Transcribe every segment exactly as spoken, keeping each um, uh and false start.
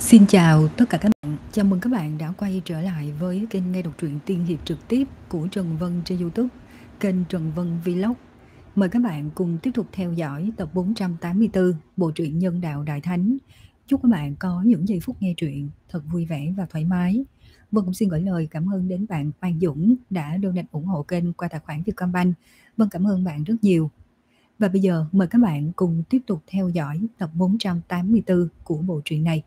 Xin chào tất cả các bạn, chào mừng các bạn đã quay trở lại với kênh nghe đọc truyện tiên hiệp trực tiếp của Trần Vân trên YouTube, kênh Trần Vân Vlog. Mời các bạn cùng tiếp tục theo dõi tập bốn trăm tám mươi tư bộ truyện Nhân Đạo Đại Thánh. Chúc các bạn có những giây phút nghe truyện thật vui vẻ và thoải mái. Vân cũng xin gửi lời cảm ơn đến bạn Phan Dũng đã donate ủng hộ kênh qua tài khoản Vietcombank. Vân cảm ơn bạn rất nhiều. Và bây giờ mời các bạn cùng tiếp tục theo dõi tập bốn trăm tám mươi tư của bộ truyện này.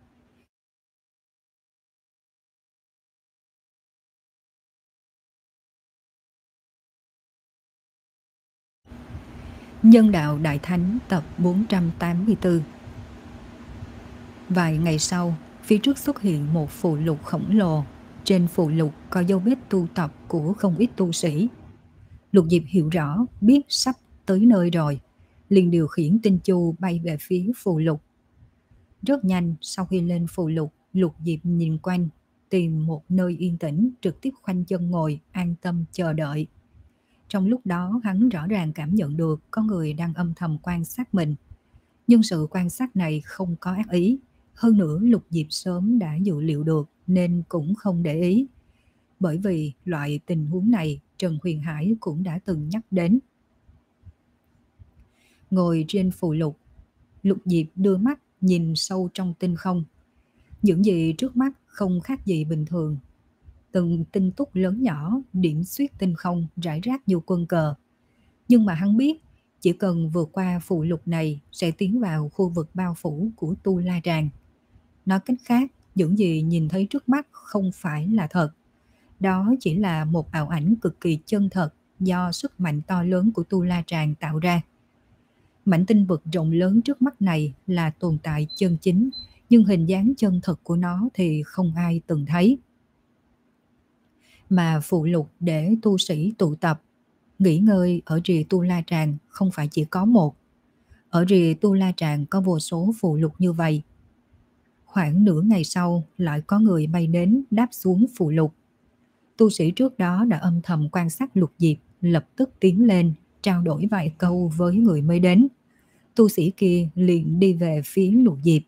Nhân Đạo Đại Thánh tập bốn trăm tám mươi tư. Vài ngày sau, phía trước xuất hiện một phù lục khổng lồ. Trên phù lục có dấu vết tu tập của không ít tu sĩ. Lục Diệp hiểu rõ, biết sắp tới nơi rồi, liền điều khiển tinh chu bay về phía phù lục. Rất nhanh, sau khi lên phù lục, Lục Diệp nhìn quanh, tìm một nơi yên tĩnh, trực tiếp khoanh chân ngồi, an tâm chờ đợi. Trong lúc đó hắn rõ ràng cảm nhận được có người đang âm thầm quan sát mình. Nhưng sự quan sát này không có ác ý. Hơn nữa Lục Diệp sớm đã dự liệu được nên cũng không để ý. Bởi vì loại tình huống này Trần Huyền Hải cũng đã từng nhắc đến. Ngồi trên phù lục, Lục Diệp đưa mắt nhìn sâu trong tinh không. Những gì trước mắt không khác gì bình thường. Từng tinh túc lớn nhỏ điểm xuyết tinh không rải rác như quân cờ. Nhưng mà hắn biết chỉ cần vượt qua phù lục này sẽ tiến vào khu vực bao phủ của Tu La Tràng. Nói cách khác, những gì nhìn thấy trước mắt không phải là thật. Đó chỉ là một ảo ảnh cực kỳ chân thật do sức mạnh to lớn của Tu La Tràng tạo ra. Mảnh tinh vực rộng lớn trước mắt này là tồn tại chân chính, nhưng hình dáng chân thật của nó thì không ai từng thấy. Mà phù lục để tu sĩ tụ tập, nghỉ ngơi ở rìa Tu La Tràng không phải chỉ có một. Ở rìa Tu La Tràng có vô số phù lục như vậy. Khoảng nửa ngày sau lại có người bay đến đáp xuống phù lục. Tu sĩ trước đó đã âm thầm quan sát Lục Diệp, lập tức tiến lên, trao đổi vài câu với người mới đến. Tu sĩ kia liền đi về phía Lục Diệp.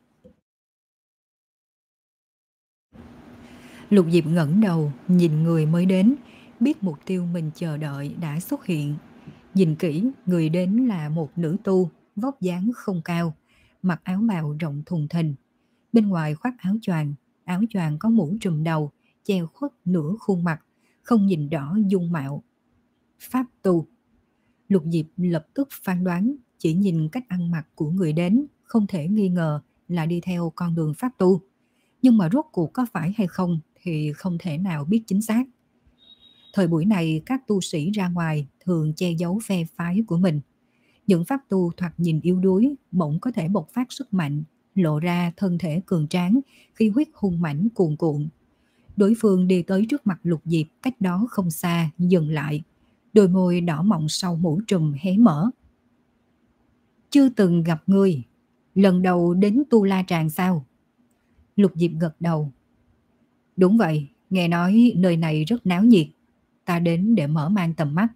Lục Diệp ngẩng đầu, nhìn người mới đến, biết mục tiêu mình chờ đợi đã xuất hiện. Nhìn kỹ, người đến là một nữ tu, vóc dáng không cao, mặc áo bào rộng thùng thình. Bên ngoài khoác áo choàng, áo choàng có mũ trùm đầu, che khuất nửa khuôn mặt, không nhìn rõ dung mạo. Pháp tu. Lục Diệp lập tức phán đoán, chỉ nhìn cách ăn mặc của người đến, không thể nghi ngờ là đi theo con đường pháp tu. Nhưng mà rốt cuộc có phải hay không thì không thể nào biết chính xác. Thời buổi này các tu sĩ ra ngoài thường che giấu phe phái của mình. Những pháp tu thoạt nhìn yếu đuối bỗng có thể bộc phát sức mạnh, lộ ra thân thể cường tráng, khí huyết hung mãnh cuồn cuộn. Đối phương đi tới trước mặt Lục Diệp cách đó không xa, dừng lại. Đôi môi đỏ mọng sau mũ trùm hé mở. Chưa từng gặp ngươi, lần đầu đến Tu La Tràng sao? Lục Diệp gật đầu. Đúng vậy, nghe nói nơi này rất náo nhiệt. Ta đến để mở mang tầm mắt.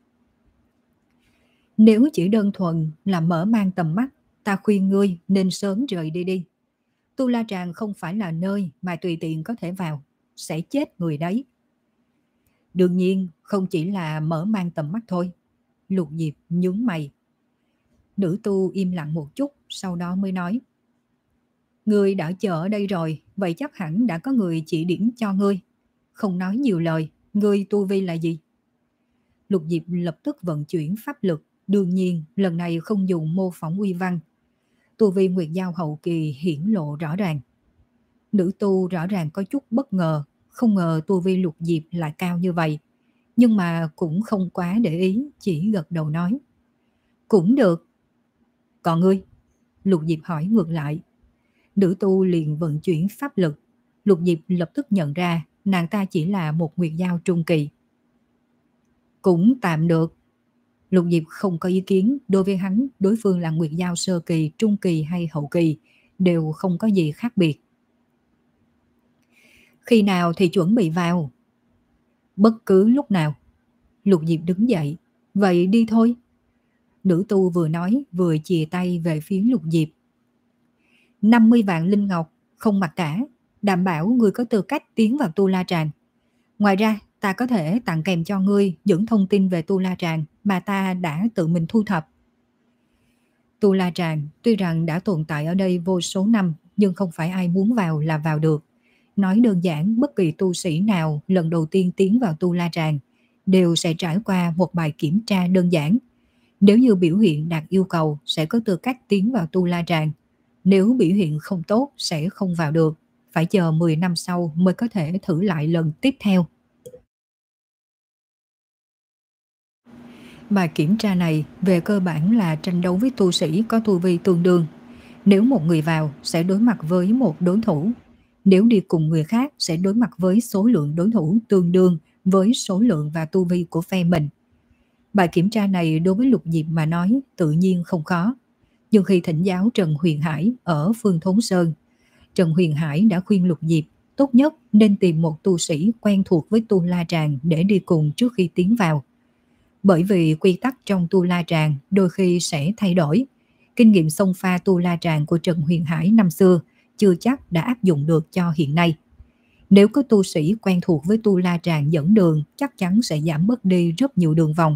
Nếu chỉ đơn thuần là mở mang tầm mắt, ta khuyên ngươi nên sớm rời đi đi. Tu La Tràng không phải là nơi mà tùy tiện có thể vào, sẽ chết người đấy. Đương nhiên không chỉ là mở mang tầm mắt thôi. Lục Diệp nhướng mày. Nữ tu im lặng một chút, sau đó mới nói. Ngươi đã chờ ở đây rồi, vậy chắc hẳn đã có người chỉ điểm cho ngươi. Không nói nhiều lời, ngươi tu vi là gì? Lục Diệp lập tức vận chuyển pháp lực, đương nhiên lần này không dùng mô phỏng uy văn. Tu vi Nguyệt Giao hậu kỳ hiển lộ rõ ràng. Nữ tu rõ ràng có chút bất ngờ, không ngờ tu vi Lục Diệp lại cao như vậy. Nhưng mà cũng không quá để ý, chỉ gật đầu nói. Cũng được. Còn ngươi? Lục Diệp hỏi ngược lại. Nữ tu liền vận chuyển pháp lực. Lục Diệp lập tức nhận ra nàng ta chỉ là một Nguyệt Giao trung kỳ. Cũng tạm được. Lục Diệp không có ý kiến, đối với hắn, đối phương là Nguyệt Giao sơ kỳ, trung kỳ hay hậu kỳ, đều không có gì khác biệt. Khi nào thì chuẩn bị vào? Bất cứ lúc nào. Lục Diệp đứng dậy. Vậy đi thôi. Nữ tu vừa nói vừa chìa tay về phía Lục Diệp. năm mươi vạn linh ngọc, Không mặc cả, đảm bảo ngươi có tư cách tiến vào Tu La Tràng. Ngoài ra, ta có thể tặng kèm cho ngươi những thông tin về Tu La Tràng mà ta đã tự mình thu thập. Tu La Tràng tuy rằng đã tồn tại ở đây vô số năm, nhưng không phải ai muốn vào là vào được. Nói đơn giản, bất kỳ tu sĩ nào lần đầu tiên tiến vào Tu La Tràng đều sẽ trải qua một bài kiểm tra đơn giản. Nếu như biểu hiện đạt yêu cầu sẽ có tư cách tiến vào Tu La Tràng. Nếu biểu hiện không tốt sẽ không vào được. Phải chờ mười năm sau mới có thể thử lại lần tiếp theo. Bài kiểm tra này về cơ bản là tranh đấu với tu sĩ có tu vi tương đương. Nếu một người vào sẽ đối mặt với một đối thủ. Nếu đi cùng người khác sẽ đối mặt với số lượng đối thủ tương đương với số lượng và tu vi của phe mình. Bài kiểm tra này đối với Lục Diệp mà nói tự nhiên không khó. Nhưng khi thỉnh giáo Trần Huyền Hải ở Phương Thốn Sơn, Trần Huyền Hải đã khuyên Lục Diệp tốt nhất nên tìm một tu sĩ quen thuộc với Tu La Tràng để đi cùng trước khi tiến vào. Bởi vì quy tắc trong Tu La Tràng đôi khi sẽ thay đổi. Kinh nghiệm xông pha Tu La Tràng của Trần Huyền Hải năm xưa chưa chắc đã áp dụng được cho hiện nay. Nếu có tu sĩ quen thuộc với Tu La Tràng dẫn đường, chắc chắn sẽ giảm bớt đi rất nhiều đường vòng.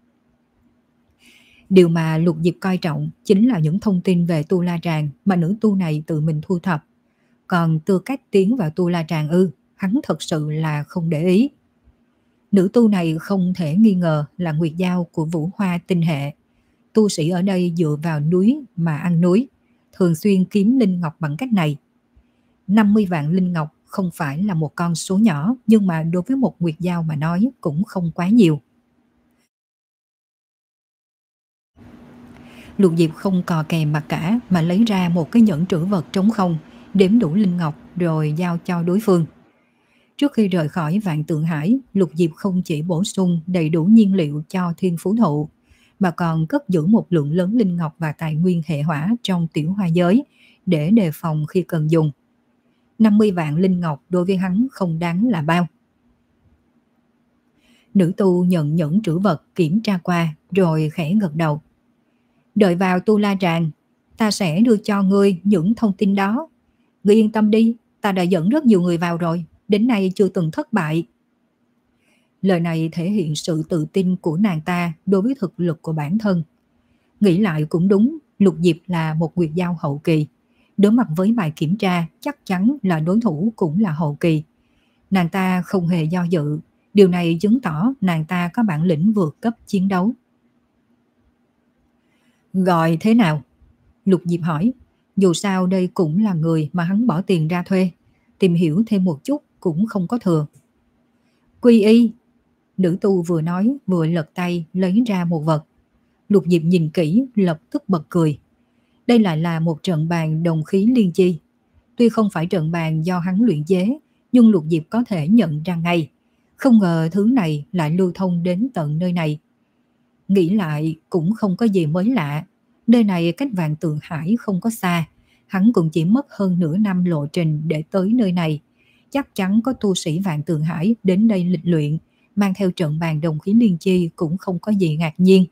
Điều mà Lục Diệp coi trọng chính là những thông tin về Tu La Tràng mà nữ tu này tự mình thu thập. Còn tư cách tiến vào Tu La Tràng ư, hắn thật sự là không để ý. Nữ tu này không thể nghi ngờ là Nguyệt Giao của Vũ Hoa Tinh Hệ. Tu sĩ ở đây dựa vào núi mà ăn núi, thường xuyên kiếm linh ngọc bằng cách này. năm mươi vạn linh ngọc không phải là một con số nhỏ, nhưng mà đối với một Nguyệt Giao mà nói cũng không quá nhiều. Lục Diệp không cò kèm mặc cả mà lấy ra một cái nhẫn trữ vật trống không, đếm đủ linh ngọc rồi giao cho đối phương. Trước khi rời khỏi Vạn Tượng Hải, Lục Diệp không chỉ bổ sung đầy đủ nhiên liệu cho Thiên Phú Thụ, mà còn cất giữ một lượng lớn linh ngọc và tài nguyên hệ hỏa trong tiểu hoa giới để đề phòng khi cần dùng. năm mươi vạn linh ngọc đối với hắn không đáng là bao. Nữ tu nhận nhẫn trữ vật kiểm tra qua rồi khẽ gật đầu. Đợi vào Tu La Tràng, ta sẽ đưa cho ngươi những thông tin đó. Ngươi yên tâm đi, ta đã dẫn rất nhiều người vào rồi, đến nay chưa từng thất bại. Lời này thể hiện sự tự tin của nàng ta đối với thực lực của bản thân. Nghĩ lại cũng đúng, Lục Diệp là một Nguyệt Giao hậu kỳ. Đối mặt với bài kiểm tra chắc chắn là đối thủ cũng là hậu kỳ. Nàng ta không hề do dự, điều này chứng tỏ nàng ta có bản lĩnh vượt cấp chiến đấu. Gọi thế nào? Lục Diệp hỏi. Dù sao đây cũng là người mà hắn bỏ tiền ra thuê, tìm hiểu thêm một chút cũng không có thừa. Quy y. Nữ tu vừa nói vừa lật tay lấy ra một vật. Lục Diệp nhìn kỹ lập tức bật cười. Đây lại là một trận bàn đồng khí liên chi. Tuy không phải trận bàn do hắn luyện chế, nhưng Lục Diệp có thể nhận ra ngay. Không ngờ thứ này lại lưu thông đến tận nơi này. Nghĩ lại cũng không có gì mới lạ. Nơi này cách Vạn Tượng Hải không có xa. Hắn cũng chỉ mất hơn nửa năm lộ trình để tới nơi này. Chắc chắn có tu sĩ Vạn Tượng Hải đến đây lịch luyện, mang theo trận bàn đồng khí liên chi cũng không có gì ngạc nhiên.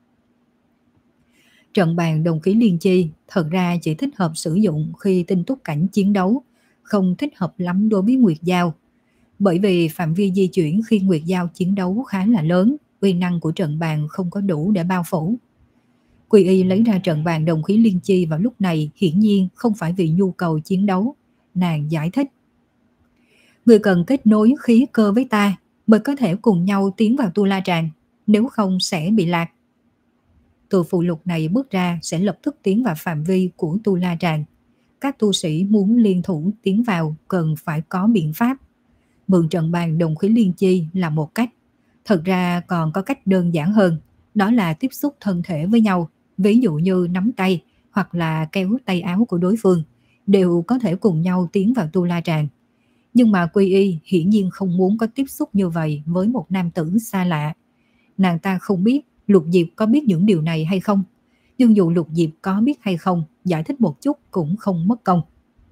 Trận bàn đồng khí liên chi thật ra chỉ thích hợp sử dụng khi tinh túc cảnh chiến đấu, không thích hợp lắm đối với Nguyệt Giao. Bởi vì phạm vi di chuyển khi Nguyệt Giao chiến đấu khá là lớn, uy năng của trận bàn không có đủ để bao phủ. Quy y lấy ra trận bàn đồng khí liên chi vào lúc này hiển nhiên không phải vì nhu cầu chiến đấu. Nàng giải thích. Người cần kết nối khí cơ với ta mới có thể cùng nhau tiến vào Tu La Tràng, nếu không sẽ bị lạc. Từ phụ lục này bước ra sẽ lập tức tiến vào phạm vi của Tu La Tràng. Các tu sĩ muốn liên thủ tiến vào cần phải có biện pháp. Mượn trận bàn đồng khí liên chi là một cách. Thật ra còn có cách đơn giản hơn, đó là tiếp xúc thân thể với nhau, ví dụ như nắm tay hoặc là kéo tay áo của đối phương, đều có thể cùng nhau tiến vào Tu La Tràng. Nhưng mà Quy y hiển nhiên không muốn có tiếp xúc như vậy với một nam tử xa lạ. Nàng ta không biết Lục Diệp có biết những điều này hay không, nhưng dù Lục Diệp có biết hay không, giải thích một chút cũng không mất công.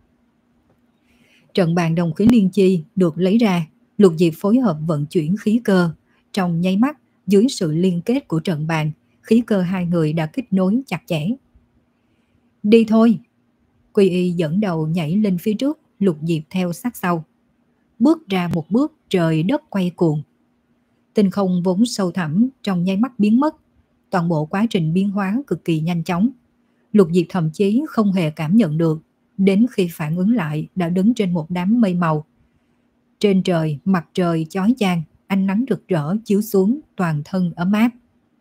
Trận bàn đồng khí liên chi được lấy ra, Lục Diệp phối hợp vận chuyển khí cơ. Trong nháy mắt, dưới sự liên kết của trận bàn, khí cơ hai người đã kết nối chặt chẽ. Đi thôi! Quy y dẫn đầu nhảy lên phía trước, Lục Diệp theo sát sau. Bước ra một bước, trời đất quay cuồng. Tinh không vốn sâu thẳm trong nháy mắt biến mất. Toàn bộ quá trình biến hóa cực kỳ nhanh chóng. Lục Diệp thậm chí không hề cảm nhận được, đến khi phản ứng lại đã đứng trên một đám mây màu. Trên trời, mặt trời chói chang, ánh nắng rực rỡ chiếu xuống, toàn thân ấm áp.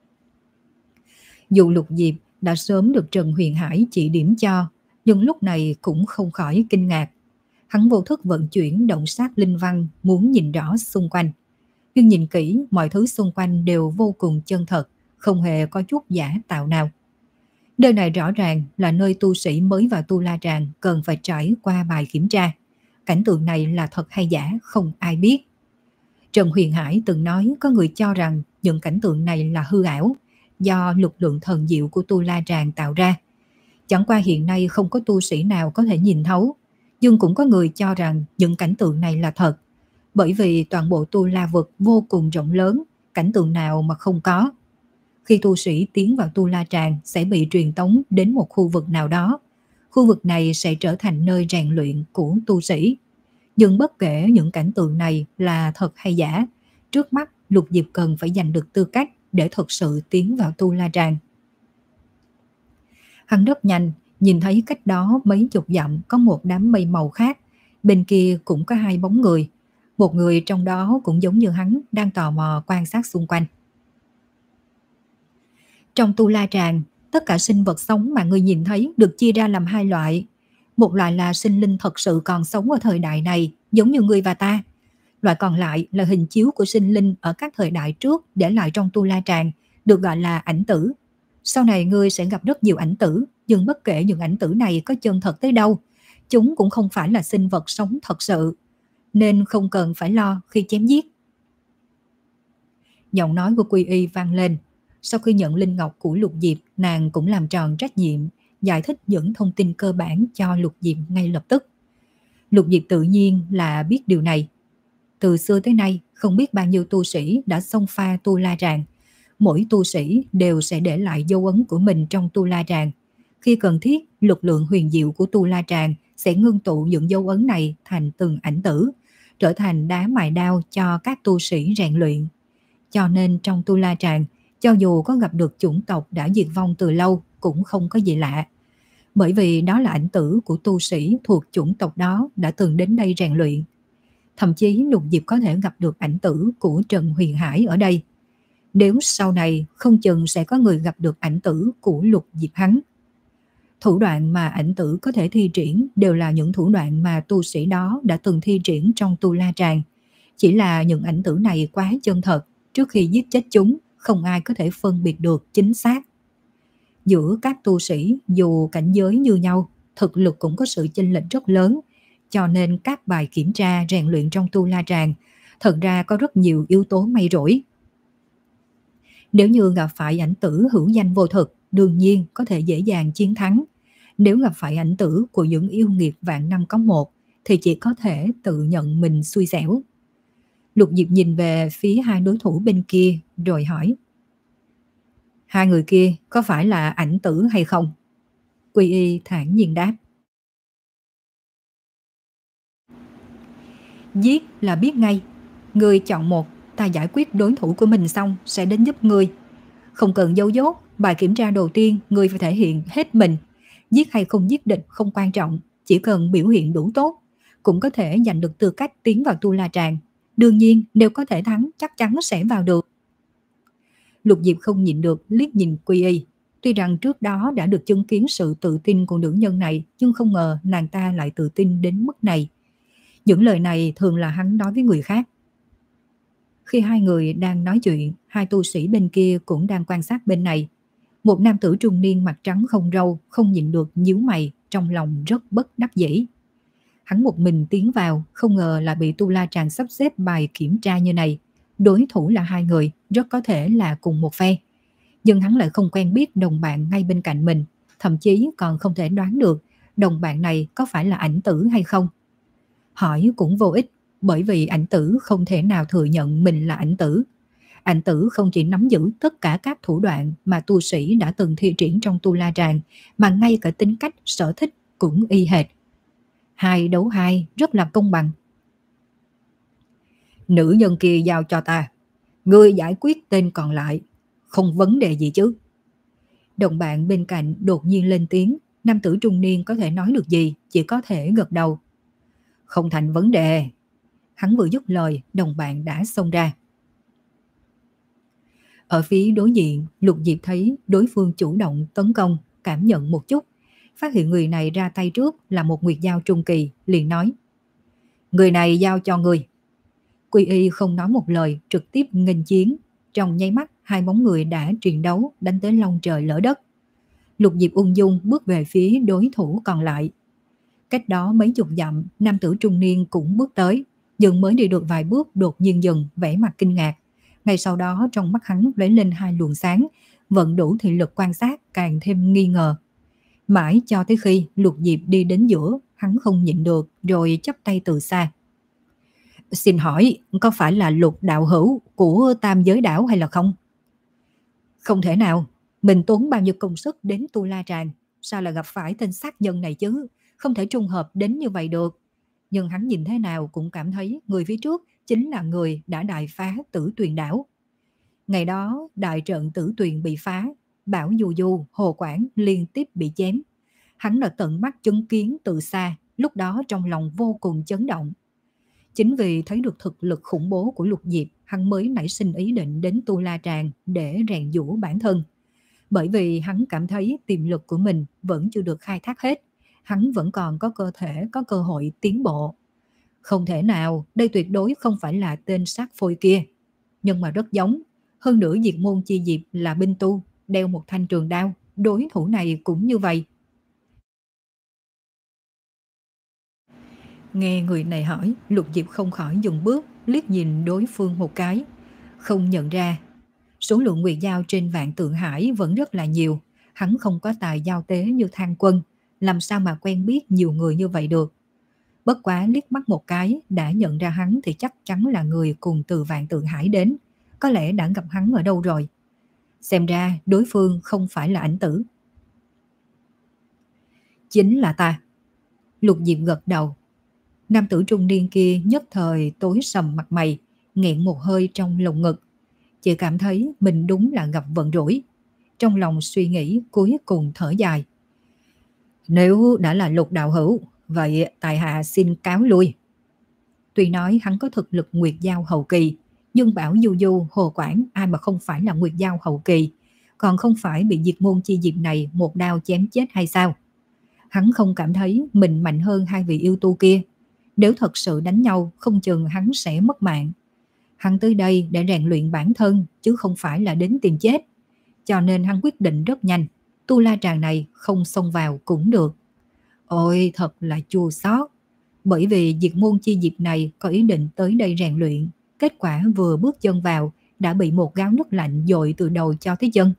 Dù Lục Diệp đã sớm được Trần Huyền Hải chỉ điểm cho, nhưng lúc này cũng không khỏi kinh ngạc. Hắn vô thức vận chuyển động sát linh văn, muốn nhìn rõ xung quanh. Nhưng nhìn kỹ, mọi thứ xung quanh đều vô cùng chân thật, không hề có chút giả tạo nào. Nơi này rõ ràng là nơi tu sĩ mới vào Tu La Tràng cần phải trải qua bài kiểm tra. Cảnh tượng này là thật hay giả không ai biết. Trần Huyền Hải từng nói có người cho rằng những cảnh tượng này là hư ảo, do lực lượng thần diệu của Tu La Tràng tạo ra. Chẳng qua hiện nay không có tu sĩ nào có thể nhìn thấu, nhưng cũng có người cho rằng những cảnh tượng này là thật, bởi vì toàn bộ Tu La vực vô cùng rộng lớn, cảnh tượng nào mà không có. Khi tu sĩ tiến vào Tu La Tràng sẽ bị truyền tống đến một khu vực nào đó. Khu vực này sẽ trở thành nơi rèn luyện của tu sĩ. Nhưng bất kể những cảnh tượng này là thật hay giả, trước mắt Lục Diệp cần phải giành được tư cách để thực sự tiến vào Tu La Tràng. Hắn rất nhanh, nhìn thấy cách đó mấy chục dặm có một đám mây màu khác, bên kia cũng có hai bóng người. Một người trong đó cũng giống như hắn đang tò mò quan sát xung quanh. Trong Tu La Tràng, tất cả sinh vật sống mà người nhìn thấy được chia ra làm hai loại. Một loại là sinh linh thật sự còn sống ở thời đại này, giống như ngươi và ta. Loại còn lại là hình chiếu của sinh linh ở các thời đại trước để lại trong Tu La Tràng, được gọi là ảnh tử. Sau này ngươi sẽ gặp rất nhiều ảnh tử, nhưng bất kể những ảnh tử này có chân thật tới đâu, chúng cũng không phải là sinh vật sống thật sự, nên không cần phải lo khi chém giết. Giọng nói của Quy Y vang lên. Sau khi nhận linh ngọc của Lục Diệp, nàng cũng làm tròn trách nhiệm, giải thích những thông tin cơ bản cho Lục Diệp ngay lập tức. Lục Diệp tự nhiên là biết điều này. Từ xưa tới nay, không biết bao nhiêu tu sĩ đã xông pha Tu La Tràng. Mỗi tu sĩ đều sẽ để lại dấu ấn của mình trong Tu La Tràng. Khi cần thiết, lực lượng huyền diệu của Tu La Tràng sẽ ngưng tụ những dấu ấn này thành từng ảnh tử, trở thành đá mài đao cho các tu sĩ rèn luyện. Cho nên trong Tu La Tràng, cho dù có gặp được chủng tộc đã diệt vong từ lâu cũng không có gì lạ. Bởi vì đó là ảnh tử của tu sĩ thuộc chủng tộc đó đã từng đến đây rèn luyện. Thậm chí Lục Diệp có thể gặp được ảnh tử của Trần Huyền Hải ở đây. Nếu sau này không chừng sẽ có người gặp được ảnh tử của Lục Diệp hắn. Thủ đoạn mà ảnh tử có thể thi triển đều là những thủ đoạn mà tu sĩ đó đã từng thi triển trong Tu La Tràng. Chỉ là những ảnh tử này quá chân thật, trước khi giết chết chúng, không ai có thể phân biệt được chính xác. Giữa các tu sĩ, dù cảnh giới như nhau, thực lực cũng có sự chênh lệch rất lớn, cho nên các bài kiểm tra rèn luyện trong Tu La Tràng thật ra có rất nhiều yếu tố may rủi. Nếu như gặp phải ảnh tử hữu danh vô thực, đương nhiên có thể dễ dàng chiến thắng. Nếu gặp phải ảnh tử của những yêu nghiệt vạn năm có một, thì chỉ có thể tự nhận mình xui xẻo. Lục Diệp nhìn về phía hai đối thủ bên kia rồi hỏi: hai người kia có phải là ảnh tử hay không? Quy Y thản nhiên đáp: giết là biết ngay. Ngươi chọn một, ta giải quyết đối thủ của mình xong sẽ đến giúp ngươi. Không cần giấu dốt, bài kiểm tra đầu tiên ngươi phải thể hiện hết mình. Giết hay không giết địch không quan trọng, chỉ cần biểu hiện đủ tốt, cũng có thể giành được tư cách tiến vào Tu La Tràng. Đương nhiên nếu có thể thắng chắc chắn sẽ vào được. Lục Diệp không nhịn được liếc nhìn Quy Y. Tuy rằng trước đó đã được chứng kiến sự tự tin của nữ nhân này, nhưng không ngờ nàng ta lại tự tin đến mức này. Những lời này thường là hắn nói với người khác. Khi hai người đang nói chuyện, hai tu sĩ bên kia cũng đang quan sát bên này. Một nam tử trung niên mặt trắng không râu không nhịn được nhíu mày, trong lòng rất bất đắc dĩ. Hắn một mình tiến vào, không ngờ là bị Tu La Tràng sắp xếp bài kiểm tra như này. Đối thủ là hai người, rất có thể là cùng một phe. Nhưng hắn lại không quen biết đồng bạn ngay bên cạnh mình, thậm chí còn không thể đoán được đồng bạn này có phải là ảnh tử hay không. Hỏi cũng vô ích, bởi vì ảnh tử không thể nào thừa nhận mình là ảnh tử. Ảnh tử không chỉ nắm giữ tất cả các thủ đoạn mà tu sĩ đã từng thi triển trong Tu La Tràng, mà ngay cả tính cách, sở thích cũng y hệt. Hai đấu hai rất là công bằng. Nữ nhân kia giao cho ta, ngươi giải quyết tên còn lại, không vấn đề gì chứ? Đồng bạn bên cạnh đột nhiên lên tiếng. Nam tử trung niên có thể nói được gì, chỉ có thể gật đầu. Không thành vấn đề. Hắn vừa dứt lời, đồng bạn đã xông ra. Ở phía đối diện, Lục Diệp thấy đối phương chủ động tấn công, cảm nhận một chút, phát hiện người này ra tay trước là một nguyệt giao trung kỳ, liền nói: người này giao cho người. Quy y không nói một lời, trực tiếp nghênh chiến. Trong nháy mắt, hai bóng người đã truyền đấu, đánh tới long trời lỡ đất. Lục Diệp ung dung bước về phía đối thủ còn lại. Cách đó mấy chục dặm, nam tử trung niên cũng bước tới, nhưng mới đi được vài bước đột nhiên dừng, vẻ mặt kinh ngạc. Ngay sau đó trong mắt hắn lóe lên hai luồng sáng, vận đủ thị lực quan sát càng thêm nghi ngờ. Mãi cho tới khi Lục Diệp đi đến giữa, hắn không nhịn được rồi chắp tay từ xa. Xin hỏi, có phải là Lục đạo hữu của Tam Giới Đảo hay là không? Không thể nào, mình tốn bao nhiêu công sức đến Tu La Tràng, sao lại gặp phải tên sát nhân này chứ? Không thể trùng hợp đến như vậy được. Nhưng hắn nhìn thế nào cũng cảm thấy người phía trước chính là người đã đại phá Tử Tuyền Đảo. Ngày đó, đại trận Tử Tuyền bị phá, Bảo Du Du, Hồ Quảng liên tiếp bị chém. Hắn đã tận mắt chứng kiến từ xa, lúc đó trong lòng vô cùng chấn động. Chính vì thấy được thực lực khủng bố của Lục Diệp, hắn mới nảy sinh ý định đến Tu La Tràng để rèn giũa bản thân. Bởi vì hắn cảm thấy tiềm lực của mình vẫn chưa được khai thác hết, hắn vẫn còn có cơ thể, có cơ hội tiến bộ. Không thể nào, đây tuyệt đối không phải là tên sát phôi kia. Nhưng mà rất giống. Hơn nữa Diệt Môn Chi Diệp là binh tu, đeo một thanh trường đao, đối thủ này cũng như vậy. Nghe người này hỏi, Lục Diệp không khỏi dừng bước, liếc nhìn đối phương một cái. Không nhận ra, số lượng nguyệt giao trên Vạn Tượng Hải vẫn rất là nhiều. Hắn không có tài giao tế như Thang Quân, làm sao mà quen biết nhiều người như vậy được. Bất quá liếc mắt một cái, đã nhận ra hắn thì chắc chắn là người cùng từ Vạn Tượng Hải đến. Có lẽ đã gặp hắn ở đâu rồi. Xem ra đối phương không phải là Ảnh Tử. Chính là ta. Lục Diệp gật đầu. Nam tử trung niên kia nhất thời tối sầm mặt mày, nghẹn một hơi trong lồng ngực. Chỉ cảm thấy mình đúng là gặp vận rủi. Trong lòng suy nghĩ cuối cùng thở dài. Nếu đã là Lục đạo hữu, vậy tại hạ xin cáo lui. Tuy nói hắn có thực lực nguyệt giao hậu kỳ, nhưng Bảo Du Du, Hồ Quảng ai mà không phải là nguyệt giao hậu kỳ, còn không phải bị Diệt Môn Chi Diệp này một đao chém chết hay sao? Hắn không cảm thấy mình mạnh hơn hai vị yêu tu kia. Nếu thật sự đánh nhau, không chừng hắn sẽ mất mạng. Hắn tới đây để rèn luyện bản thân, chứ không phải là đến tìm chết. Cho nên hắn quyết định rất nhanh. Tu La Tràng này không xông vào cũng được. Ôi thật là chua xót. Bởi vì Diệt Môn Chi Diệp này có ý định tới đây rèn luyện. Kết quả vừa bước chân vào, đã bị một gáo nước lạnh dội từ đầu cho tới chân.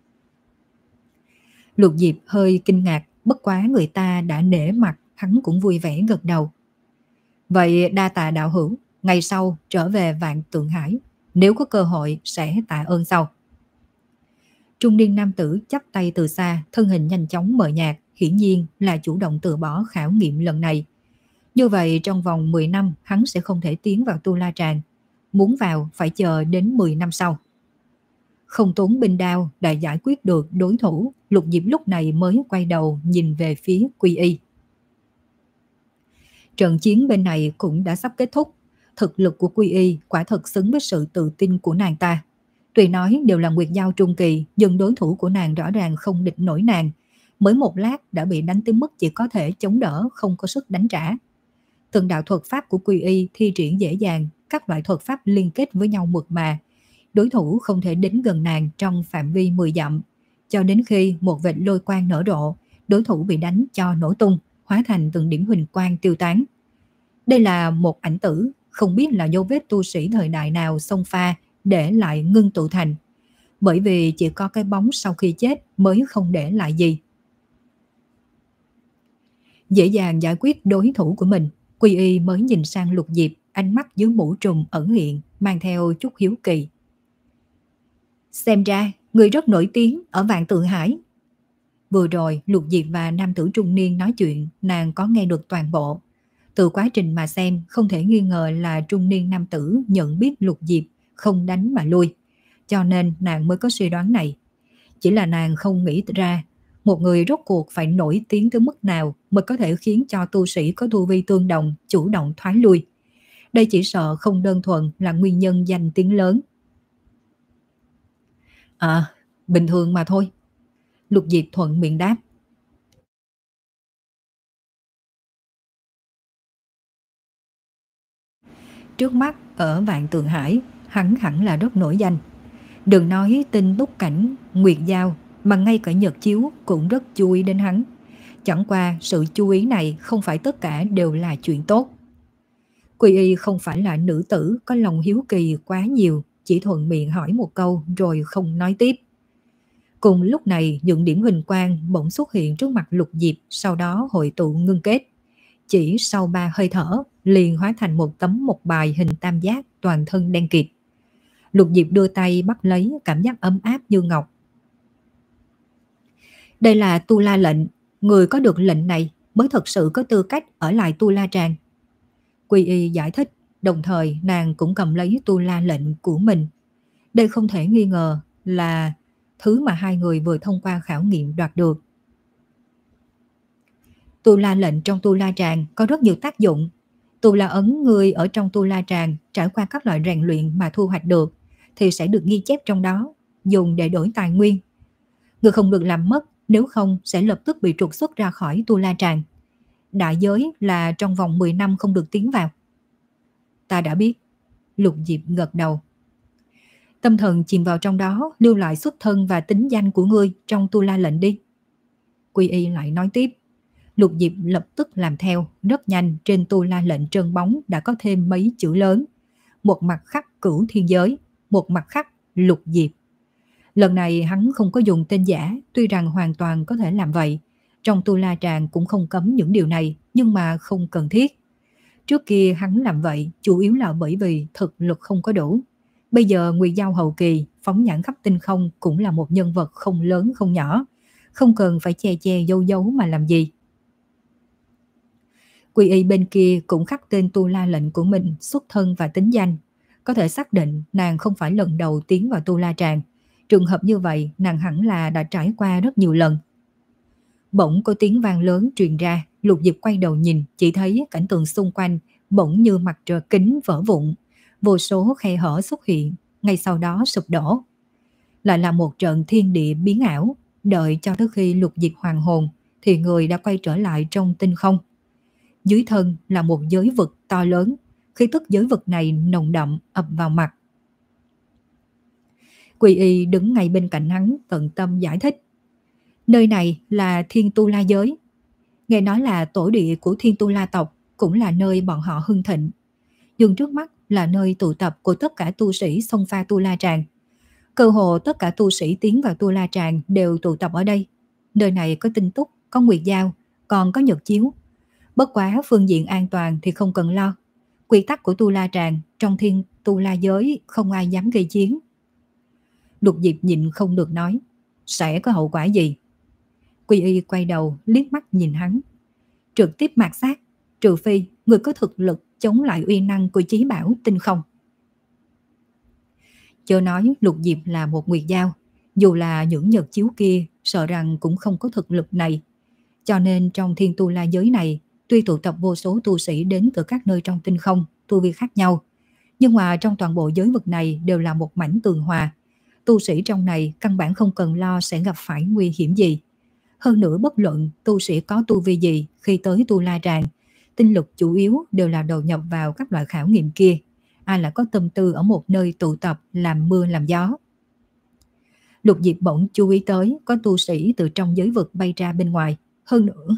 Lục Diệp hơi kinh ngạc, bất quá người ta đã nể mặt, hắn cũng vui vẻ gật đầu. Vậy đa tạ đạo hữu, ngày sau trở về Vạn Tượng Hải, nếu có cơ hội sẽ tạ ơn sau. Trung niên nam tử chắp tay từ xa, thân hình nhanh chóng mờ nhạt, hiển nhiên là chủ động từ bỏ khảo nghiệm lần này. Như vậy trong vòng mười năm hắn sẽ không thể tiến vào Tu La Tràng, muốn vào phải chờ đến mười năm sau. Không tốn binh đao đã giải quyết được đối thủ, Lục Diệp lúc này mới quay đầu nhìn về phía Quy Y. Trận chiến bên này cũng đã sắp kết thúc. Thực lực của Quy Y quả thật xứng với sự tự tin của nàng ta. Tuy nói đều là nguyệt giao trung kỳ, nhưng đối thủ của nàng rõ ràng không địch nổi nàng. Mới một lát đã bị đánh tới mức chỉ có thể chống đỡ, không có sức đánh trả. Từng đạo thuật pháp của Quy Y thi triển dễ dàng, các loại thuật pháp liên kết với nhau mượt mà. Đối thủ không thể đến gần nàng trong phạm vi mười dặm. Cho đến khi một vệt lôi quang nở rộ, đối thủ bị đánh cho nổ tung, hóa thành từng điểm huỳnh quang tiêu tán. Đây là một ảnh tử, không biết là dấu vết tu sĩ thời đại nào xông pha để lại ngưng tụ thành. Bởi vì chỉ có cái bóng sau khi chết mới không để lại gì. Dễ dàng giải quyết đối thủ của mình, Quy Y mới nhìn sang Lục Diệp, ánh mắt dưới mũ trùm ẩn hiện, mang theo chút hiếu kỳ. Xem ra, người rất nổi tiếng ở Vạn Tượng Hải. Vừa rồi Lục Diệp và nam tử trung niên nói chuyện, nàng có nghe được toàn bộ. Từ quá trình mà xem, không thể nghi ngờ là trung niên nam tử nhận biết Lục Diệp không đánh mà lui, cho nên nàng mới có suy đoán này. Chỉ là nàng không nghĩ ra một người rốt cuộc phải nổi tiếng tới mức nào mới có thể khiến cho tu sĩ có tu vi tương đồng chủ động thoái lui. Đây chỉ sợ không đơn thuần là nguyên nhân danh tiếng lớn. À, bình thường mà thôi. Lục Diệp thuận miệng đáp. Trước mắt ở Vạn Tường Hải, hắn hẳn là rất nổi danh. Đừng nói tin Túc Cảnh, Nguyệt Giao, mà ngay cả Nhật Chiếu cũng rất chú ý đến hắn. Chẳng qua sự chú ý này không phải tất cả đều là chuyện tốt. Quy Y không phải là nữ tử có lòng hiếu kỳ quá nhiều, chỉ thuận miệng hỏi một câu rồi không nói tiếp. Cùng lúc này những điểm huỳnh quang bỗng xuất hiện trước mặt Lục Diệp, sau đó hội tụ ngưng kết. Chỉ sau ba hơi thở liền hóa thành một tấm một bài hình tam giác toàn thân đen kịt. Lục Diệp đưa tay bắt lấy, cảm giác ấm áp như ngọc. Đây là Tu La lệnh, người có được lệnh này mới thật sự có tư cách ở lại Tu La Tràng. Quy Y giải thích, đồng thời nàng cũng cầm lấy Tu La lệnh của mình. Đây không thể nghi ngờ là thứ mà hai người vừa thông qua khảo nghiệm đoạt được. Tu La lệnh trong Tu La Tràng có rất nhiều tác dụng. Tu La ấn người ở trong Tu La Tràng trải qua các loại rèn luyện mà thu hoạch được thì sẽ được ghi chép trong đó, dùng để đổi tài nguyên. Người không được làm mất, nếu không sẽ lập tức bị trục xuất ra khỏi Tu La Tràng. Đại giới là trong vòng mười năm không được tiến vào. Ta đã biết. Lục Diệp gật đầu. Tâm thần chìm vào trong đó, lưu lại xuất thân và tính danh của ngươi trong Tu La lệnh đi. Quy Y lại nói tiếp. Lục Diệp lập tức làm theo, rất nhanh trên Tu La lệnh trơn bóng đã có thêm mấy chữ lớn. Một mặt khắc Cửu Thiên Giới, một mặt khắc Lục Diệp. Lần này hắn không có dùng tên giả, tuy rằng hoàn toàn có thể làm vậy. Trong Tu La Tràng cũng không cấm những điều này, nhưng mà không cần thiết. Trước kia hắn làm vậy chủ yếu là bởi vì thực lực không có đủ. Bây giờ Nguyệt Giao hậu kỳ, phóng nhãn khắp tinh không cũng là một nhân vật không lớn không nhỏ. Không cần phải che che giấu giấu mà làm gì. Quy Y bên kia cũng khắc tên Tu La lệnh của mình, xuất thân và tính danh. Có thể xác định nàng không phải lần đầu tiến vào Tu La Tràng. Trường hợp như vậy nàng hẳn là đã trải qua rất nhiều lần. Bỗng có tiếng vang lớn truyền ra, Lục Diệp quay đầu nhìn, chỉ thấy cảnh tượng xung quanh bỗng như mặt trời kính vỡ vụn. Vô số khe hở xuất hiện, ngay sau đó sụp đổ. Lại là một trận thiên địa biến ảo, đợi cho tới khi Lục Diệp hoàn hồn thì người đã quay trở lại trong tinh không. Dưới thân là một giới vực to lớn, khí tức giới vực này nồng đậm ập vào mặt. Quy Y đứng ngay bên cạnh hắn tận tâm giải thích. Nơi này là Thiên Tu La giới. Nghe nói là tổ địa của Thiên Tu La tộc, cũng là nơi bọn họ hưng thịnh. Nhưng trước mắt là nơi tụ tập của tất cả tu sĩ xông pha Tu La Tràng. Cơ hồ tất cả tu sĩ tiến vào Tu La Tràng đều tụ tập ở đây. Nơi này có Tinh Túc, có Nguyệt Giao, còn có Nhật Chiếu. Bất quá phương diện an toàn thì không cần lo. Quy tắc của Tu La Tràng, trong Thiên Tu La giới không ai dám gây chiến. Lục Diệp nhịn không được nói, sẽ có hậu quả gì? Quy Y quay đầu liếc mắt nhìn hắn, trực tiếp mạt sát, trừ phi người có thực lực chống lại uy năng của chí bảo tinh không. Chớ nói Lục Diệp là một Nguyệt Giao, dù là những Nhật Chiếu kia sợ rằng cũng không có thực lực này. Cho nên trong Thiên Tu La giới này, tuy tụ tập vô số tu sĩ đến từ các nơi trong tinh không, tu vi khác nhau, nhưng mà trong toàn bộ giới vực này đều là một mảnh tường hòa. Tu sĩ trong này căn bản không cần lo sẽ gặp phải nguy hiểm gì. Hơn nữa bất luận tu sĩ có tu vi gì khi tới Tu La Tràng, tinh lực chủ yếu đều là đầu nhập vào các loại khảo nghiệm kia. Ai lại có tâm tư ở một nơi tụ tập làm mưa làm gió. Lục Diệp bỗng chú ý tới có tu sĩ từ trong giới vực bay ra bên ngoài. Hơn nữa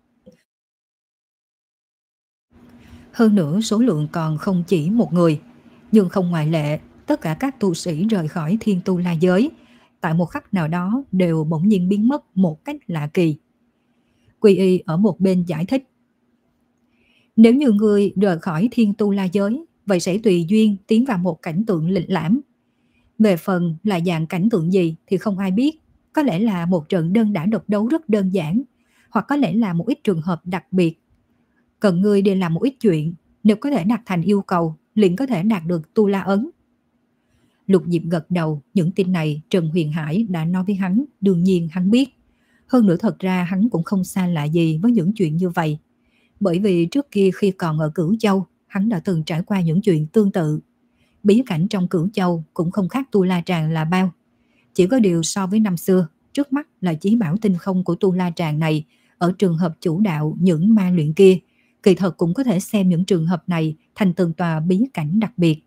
Hơn nữa số lượng còn không chỉ một người. Nhưng không ngoại lệ, tất cả các tu sĩ rời khỏi Thiên Tu La giới tại một khắc nào đó đều bỗng nhiên biến mất một cách lạ kỳ. Quy Y ở một bên giải thích. Nếu như người rời khỏi Thiên Tu La giới, vậy sẽ tùy duyên tiến vào một cảnh tượng lịch lãm. Về phần là dạng cảnh tượng gì thì không ai biết, Có lẽ là một trận đơn đả độc đấu rất đơn giản, hoặc có lẽ là một ít trường hợp đặc biệt. Cần ngươi đi làm một ít chuyện, nếu có thể đạt thành yêu cầu, liền có thể đạt được tu la ấn. Lục Diệp gật đầu, những tin này Trần Huyền Hải đã nói với hắn, đương nhiên hắn biết. Hơn nữa thật ra hắn cũng không xa lạ gì với những chuyện như vậy. Bởi vì trước kia khi còn ở Cửu Châu, hắn đã từng trải qua những chuyện tương tự. Bí cảnh trong Cửu Châu cũng không khác Tu La Tràng là bao. Chỉ có điều so với năm xưa, trước mắt là chí bảo tinh không của Tu La Tràng này, ở trường hợp chủ đạo những ma luyện kia, kỳ thật cũng có thể xem những trường hợp này thành từng tòa bí cảnh đặc biệt.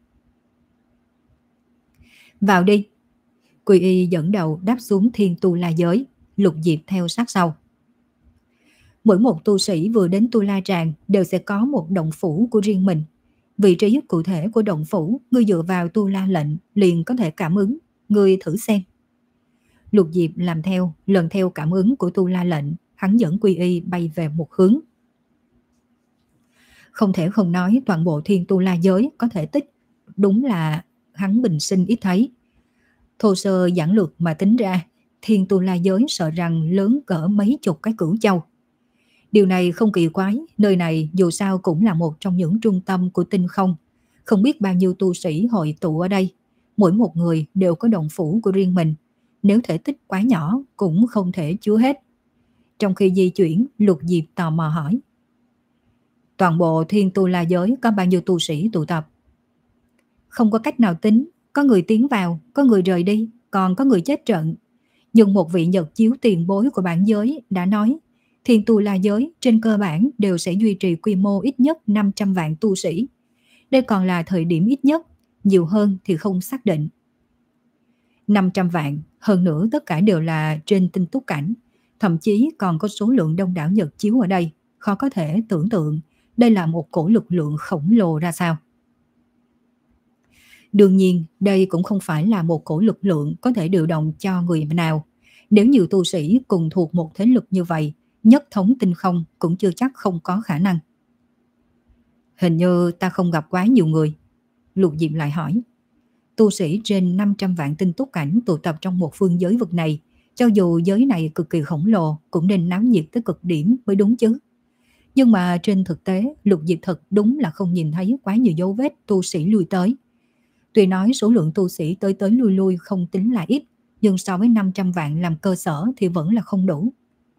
Vào đi. Quy Y dẫn đầu đáp xuống Thiên Tu La giới, Lục Diệp theo sát sau. Mỗi một tu sĩ vừa đến Tu La Tràng đều sẽ có một động phủ của riêng mình. Vị trí cụ thể của động phủ, ngươi dựa vào Tu La lệnh liền có thể cảm ứng, ngươi thử xem. Lục Diệp làm theo, lần theo cảm ứng của Tu La lệnh, hắn dẫn Quy Y bay về một hướng. Không thể không nói toàn bộ Thiên Tu La giới có thể tích, đúng là hắn bình sinh ít thấy. Thô sơ giản lược mà tính ra, Thiên Tu La giới sợ rằng lớn cỡ mấy chục cái Cửu Châu. Điều này không kỳ quái, nơi này dù sao cũng là một trong những trung tâm của tinh không. Không biết bao nhiêu tu sĩ hội tụ ở đây, mỗi một người đều có động phủ của riêng mình. Nếu thể tích quá nhỏ cũng không thể chứa hết. Trong khi di chuyển, Lục Diệp tò mò hỏi. Toàn bộ Thiên Tu La giới có bao nhiêu tu sĩ tụ tập? Không có cách nào tính, có người tiến vào, có người rời đi, còn có người chết trận. Nhưng một vị nhật chiếu tiền bối của bản giới đã nói, Thiên Tu La giới trên cơ bản đều sẽ duy trì quy mô ít nhất năm trăm vạn tu sĩ. Đây còn là thời điểm ít nhất, nhiều hơn thì không xác định. năm trăm vạn, hơn nữa tất cả đều là trên tinh túc cảnh, thậm chí còn có số lượng đông đảo nhật chiếu ở đây, khó có thể tưởng tượng đây là một cổ lực lượng khổng lồ ra sao. Đương nhiên, đây cũng không phải là một cổ lực lượng có thể điều động cho người nào. Nếu nhiều tu sĩ cùng thuộc một thế lực như vậy, nhất thống tinh không cũng chưa chắc không có khả năng. Hình như ta không gặp quá nhiều người. Lục Diệp lại hỏi. Tu sĩ trên năm trăm vạn tinh túc cảnh tụ tập trong một phương giới vực này, cho dù giới này cực kỳ khổng lồ cũng nên náo nhiệt tới cực điểm mới đúng chứ. Nhưng mà trên thực tế, Lục Diệp thật đúng là không nhìn thấy quá nhiều dấu vết tu sĩ lui tới. Tuy nói số lượng tu sĩ tới tới lui lui không tính là ít, nhưng so với năm trăm vạn làm cơ sở thì vẫn là không đủ.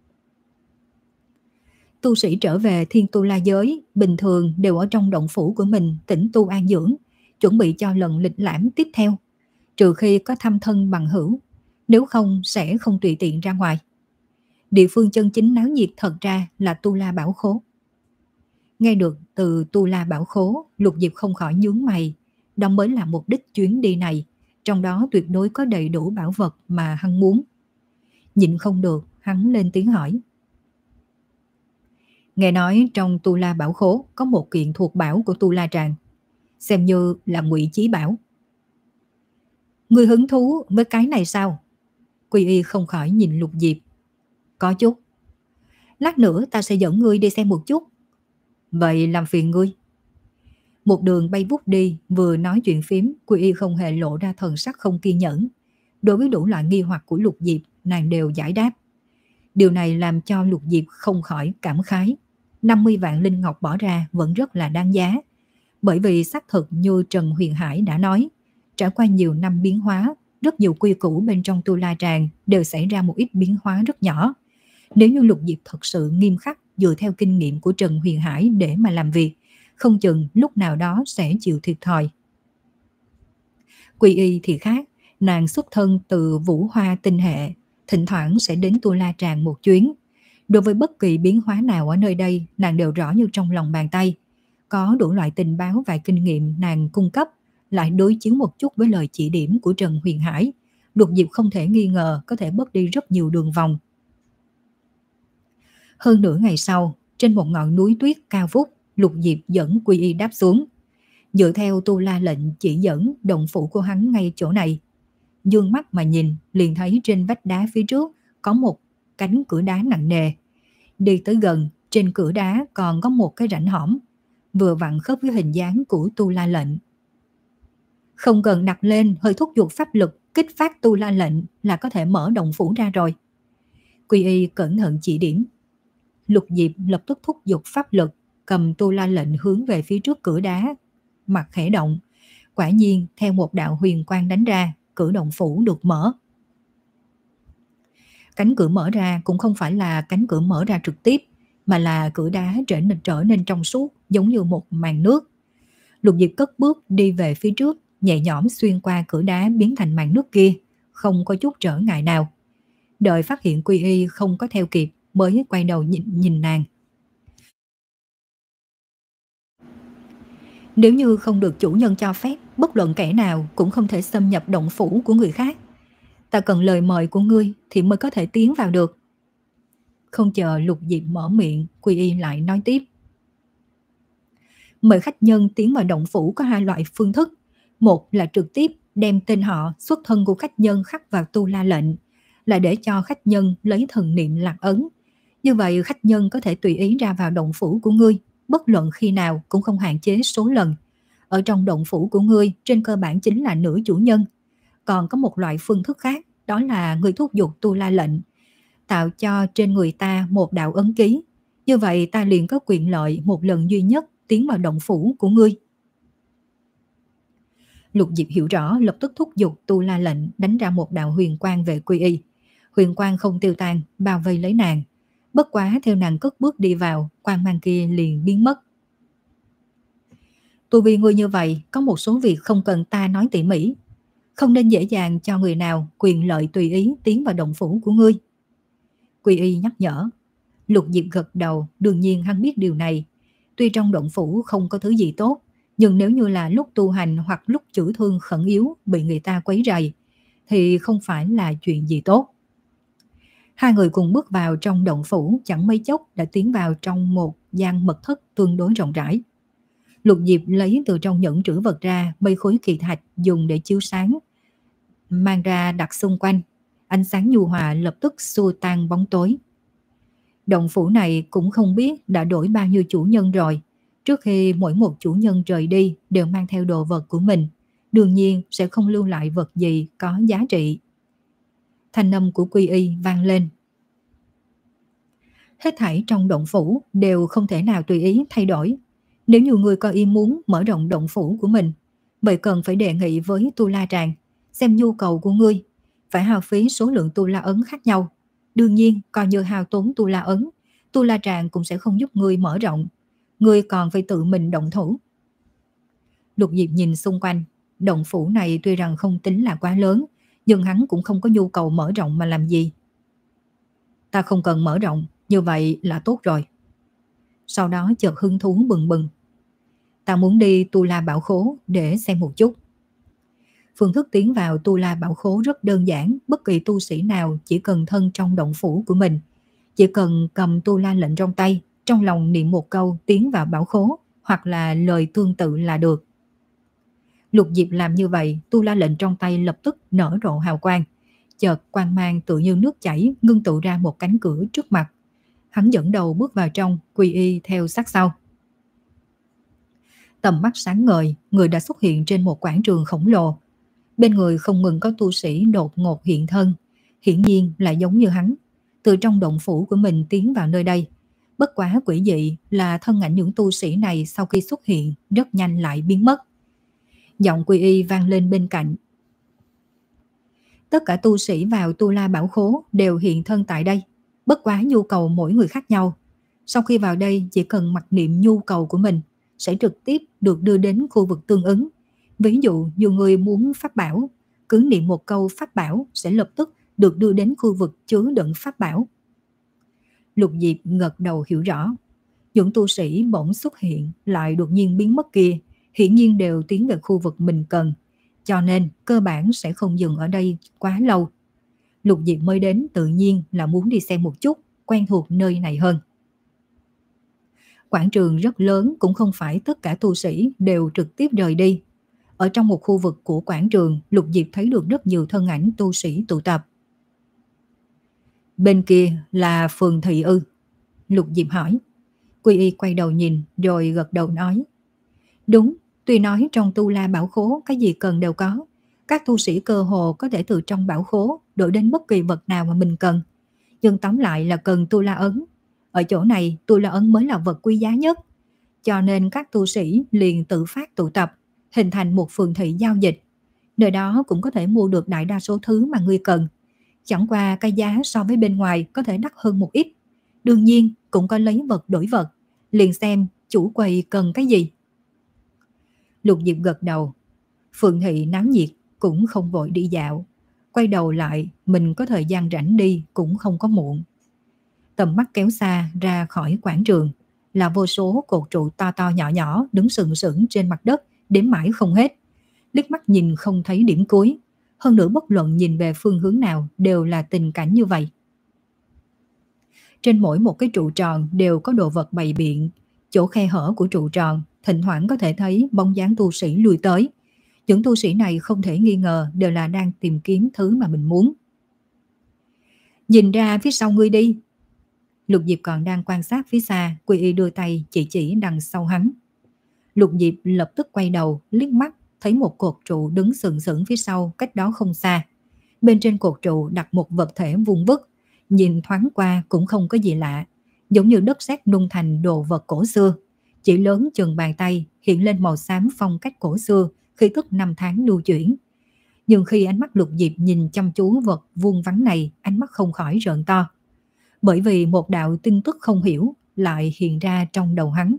Tu sĩ trở về Thiên Tu La giới bình thường đều ở trong động phủ của mình tĩnh tu an dưỡng, chuẩn bị cho lần lịch lãm tiếp theo, trừ khi có thăm thân bằng hữu, nếu không sẽ không tùy tiện ra ngoài. Địa phương chân chính náo nhiệt thật ra là Tu La Bảo Khố. Nghe được từ Tu La Bảo Khố, Lục Diệp không khỏi nhướng mày. Đó mới là mục đích chuyến đi này, trong đó tuyệt đối có đầy đủ bảo vật mà hắn muốn. Nhịn không được, hắn lên tiếng hỏi. Nghe nói trong Tu La Bảo Khố có một kiện thuộc bảo của Tu La Tràng, xem như là ngụy chí bảo. Ngươi hứng thú với cái này sao? Quy Y không khỏi nhìn Lục Diệp. Có chút. Lát nữa ta sẽ dẫn ngươi đi xem một chút. Vậy làm phiền ngươi. Một đường bay vút đi, vừa nói chuyện phím, Quy Y không hề lộ ra thần sắc không kiên nhẫn. Đối với đủ loại nghi hoặc của Lục Diệp, nàng đều giải đáp. Điều này làm cho Lục Diệp không khỏi cảm khái. năm mươi vạn linh ngọc bỏ ra vẫn rất là đáng giá. Bởi vì xác thực như Trần Huyền Hải đã nói, trải qua nhiều năm biến hóa, rất nhiều quy củ bên trong Tu La Tràng đều xảy ra một ít biến hóa rất nhỏ. Nếu như Lục Diệp thật sự nghiêm khắc dựa theo kinh nghiệm của Trần Huyền Hải để mà làm việc, không chừng lúc nào đó sẽ chịu thiệt thòi. Quy Y thì khác, nàng xuất thân từ Vũ Hoa tinh hệ, thỉnh thoảng sẽ đến Tu La Tràng một chuyến. Đối với bất kỳ biến hóa nào ở nơi đây, nàng đều rõ như trong lòng bàn tay. Có đủ loại tình báo và kinh nghiệm nàng cung cấp, lại đối chiếu một chút với lời chỉ điểm của Trần Huyền Hải. Lục Diệp không thể nghi ngờ có thể bớt đi rất nhiều đường vòng. Hơn nửa ngày sau, trên một ngọn núi tuyết cao vút, Lục Diệp dẫn Quy Y đáp xuống. Dựa theo Tu La lệnh chỉ dẫn, động phủ của hắn ngay chỗ này. Dương mắt mà nhìn, liền thấy trên vách đá phía trước có một cánh cửa đá nặng nề. Đi tới gần, trên cửa đá còn có một cái rãnh hõm, vừa vặn khớp với hình dáng của Tu La lệnh. Không cần đặt lên hơi thúc giục pháp lực, kích phát tu la lệnh là có thể mở động phủ ra rồi. Quy y cẩn thận chỉ điểm. Lục Diệp lập tức thúc giục pháp lực, cầm tu la lệnh hướng về phía trước cửa đá, mặt khẽ động. Quả nhiên theo một đạo huyền quang đánh ra, cửa động phủ được mở. Cánh cửa mở ra cũng không phải là cánh cửa mở ra trực tiếp, mà là cửa đá trở nên trở nên trong suốt, giống như một màn nước. Lục Diệp cất bước đi về phía trước, nhẹ nhõm xuyên qua cửa đá biến thành màn nước kia, không có chút trở ngại nào. Đợi phát hiện Quy y không có theo kịp, mới quay đầu nhìn, nhìn nàng. Nếu như không được chủ nhân cho phép, bất luận kẻ nào cũng không thể xâm nhập động phủ của người khác. Ta cần lời mời của ngươi thì mới có thể tiến vào được. Không chờ Lục Diệp mở miệng, Quy y lại nói tiếp. Mời khách nhân tiến vào động phủ có hai loại phương thức. Một là trực tiếp đem tên họ, xuất thân của khách nhân khắc vào tu la lệnh, là để cho khách nhân lấy thần niệm lạc ấn. Như vậy khách nhân có thể tùy ý ra vào động phủ của ngươi, bất luận khi nào cũng không hạn chế số lần. Ở trong động phủ của ngươi trên cơ bản chính là nửa chủ nhân. Còn có một loại phương thức khác, đó là ngươi thúc giục tu la lệnh, tạo cho trên người ta một đạo ấn ký. Như vậy ta liền có quyền lợi một lần duy nhất tiến vào động phủ của ngươi. Lục Diệp hiểu rõ, lập tức thúc giục tu la lệnh đánh ra một đạo huyền quang về Quy y. Huyền quang không tiêu tan, bao vây lấy nàng. Bất quá theo nàng cất bước đi vào, quang mang kia liền biến mất. Tu vi ngươi như vậy, có một số việc không cần ta nói tỉ mỉ. Không nên dễ dàng cho người nào quyền lợi tùy ý tiến vào động phủ của ngươi. Quy y nhắc nhở. Lục Diệp gật đầu, đương nhiên hắn biết điều này. Tuy trong động phủ không có thứ gì tốt, nhưng nếu như là lúc tu hành hoặc lúc chữa thương khẩn yếu bị người ta quấy rầy, thì không phải là chuyện gì tốt. Hai người cùng bước vào trong động phủ, chẳng mấy chốc đã tiến vào trong một gian mật thất tương đối rộng rãi. Lục Diệp lấy từ trong nhẫn trữ vật ra mấy khối kỳ thạch dùng để chiếu sáng, mang ra đặt xung quanh. Ánh sáng nhu hòa lập tức xua tan bóng tối. Động phủ này cũng không biết đã đổi bao nhiêu chủ nhân rồi. Trước khi mỗi một chủ nhân rời đi đều mang theo đồ vật của mình, đương nhiên sẽ không lưu lại vật gì có giá trị. Thanh âm của Quy y vang lên. Hết thảy trong động phủ đều không thể nào tùy ý thay đổi. Nếu như người có ý muốn mở rộng động phủ của mình, vậy cần phải đề nghị với Tu La Tràng, xem nhu cầu của ngươi, phải hao phí số lượng Tu La ấn khác nhau. Đương nhiên, coi như hao tốn Tu La ấn, Tu La Tràng cũng sẽ không giúp ngươi mở rộng. Ngươi còn phải tự mình động thủ. Lục Diệp nhìn xung quanh, động phủ này tuy rằng không tính là quá lớn, nhưng hắn cũng không có nhu cầu mở rộng mà làm gì. Ta không cần mở rộng, như vậy là tốt rồi. Sau đó chợt hứng thú bừng bừng. Ta muốn đi Tu La Bảo Khố để xem một chút. Phương thức tiến vào Tu La Bảo Khố rất đơn giản, bất kỳ tu sĩ nào chỉ cần thân trong động phủ của mình, chỉ cần cầm Tu La lệnh trong tay, trong lòng niệm một câu tiến vào bảo khố, hoặc là lời tương tự là được. Lục Diệp làm như vậy, Tu La lệnh trong tay lập tức nở rộ hào quang, chợt quang mang tự như nước chảy ngưng tụ ra một cánh cửa trước mặt. Hắn dẫn đầu bước vào trong, Quy y theo sát sau. Tầm mắt sáng ngời, người đã xuất hiện trên một quảng trường khổng lồ. Bên người không ngừng có tu sĩ đột ngột hiện thân, hiển nhiên là giống như hắn, từ trong động phủ của mình tiến vào nơi đây. Bất quá quỷ dị là thân ảnh những tu sĩ này sau khi xuất hiện rất nhanh lại biến mất. Giọng Quy y vang lên bên cạnh. Tất cả tu sĩ vào Tu La Bảo Khố đều hiện thân tại đây, bất quá nhu cầu mỗi người khác nhau. Sau khi vào đây chỉ cần mặc niệm nhu cầu của mình, sẽ trực tiếp được đưa đến khu vực tương ứng. Ví dụ nhiều người muốn pháp bảo, cứ niệm một câu pháp bảo sẽ lập tức được đưa đến khu vực chứa đựng pháp bảo. Lục Diệp gật đầu hiểu rõ. Những tu sĩ bỗng xuất hiện lại đột nhiên biến mất kia, hiển nhiên đều tiến về khu vực mình cần, cho nên cơ bản sẽ không dừng ở đây quá lâu. Lục Diệp mới đến tự nhiên là muốn đi xem một chút, quen thuộc nơi này hơn. Quảng trường rất lớn, cũng không phải tất cả tu sĩ đều trực tiếp rời đi. Ở trong một khu vực của quảng trường, Lục Diệp thấy được rất nhiều thân ảnh tu sĩ tụ tập. Bên kia là phường thị ư? Lục Diệp hỏi. Quy y quay đầu nhìn rồi gật đầu nói. Đúng, tuy nói trong Tu La Bảo Khố cái gì cần đều có, Các tu sĩ cơ hồ có thể từ trong bảo khố đổi đến bất kỳ vật nào mà mình cần. Nhưng tóm lại là cần tu la ấn. Ở chỗ này tu la ấn mới là vật quý giá nhất. Cho nên các tu sĩ liền tự phát tụ tập, hình thành một phường thị giao dịch. Nơi đó cũng có thể mua được đại đa số thứ mà ngươi cần. Chẳng qua cái giá so với bên ngoài có thể đắt hơn một ít. Đương nhiên cũng có lấy vật đổi vật, liền xem chủ quầy cần cái gì. Lục Diệp gật đầu. Phường thị náo nhiệt, cũng không vội đi dạo. Quay đầu lại, mình có thời gian rảnh đi cũng không có muộn. Tầm mắt kéo xa ra khỏi quảng trường, là vô số cột trụ to to nhỏ nhỏ đứng sừng sững trên mặt đất, đếm mãi không hết. Liếc mắt nhìn không thấy điểm cuối. Hơn nữa bất luận nhìn về phương hướng nào đều là tình cảnh như vậy. Trên mỗi một cái trụ tròn đều có đồ vật bày biện. Chỗ khe hở của trụ tròn thỉnh thoảng có thể thấy bóng dáng tu sĩ lui tới. Những tu sĩ này không thể nghi ngờ đều là đang tìm kiếm thứ mà mình muốn. Nhìn ra phía sau ngươi đi. Lục Diệp còn đang quan sát phía xa, Quy Y đưa tay chỉ chỉ đằng sau hắn. Lục Diệp lập tức quay đầu, liếc mắt, thấy một cột trụ đứng sừng sững phía sau, cách đó không xa. Bên trên cột trụ đặt một vật thể vuông vức, nhìn thoáng qua cũng không có gì lạ, giống như đất sét nung thành đồ vật cổ xưa. Chỉ lớn chừng bàn tay, hiện lên màu xám phong cách cổ xưa, khi tức năm tháng lưu chuyển. Nhưng khi ánh mắt Lục Diệp nhìn chăm chú vật vuông vắn này, ánh mắt không khỏi rợn to. Bởi vì một đạo tin tức không hiểu lại hiện ra trong đầu hắn.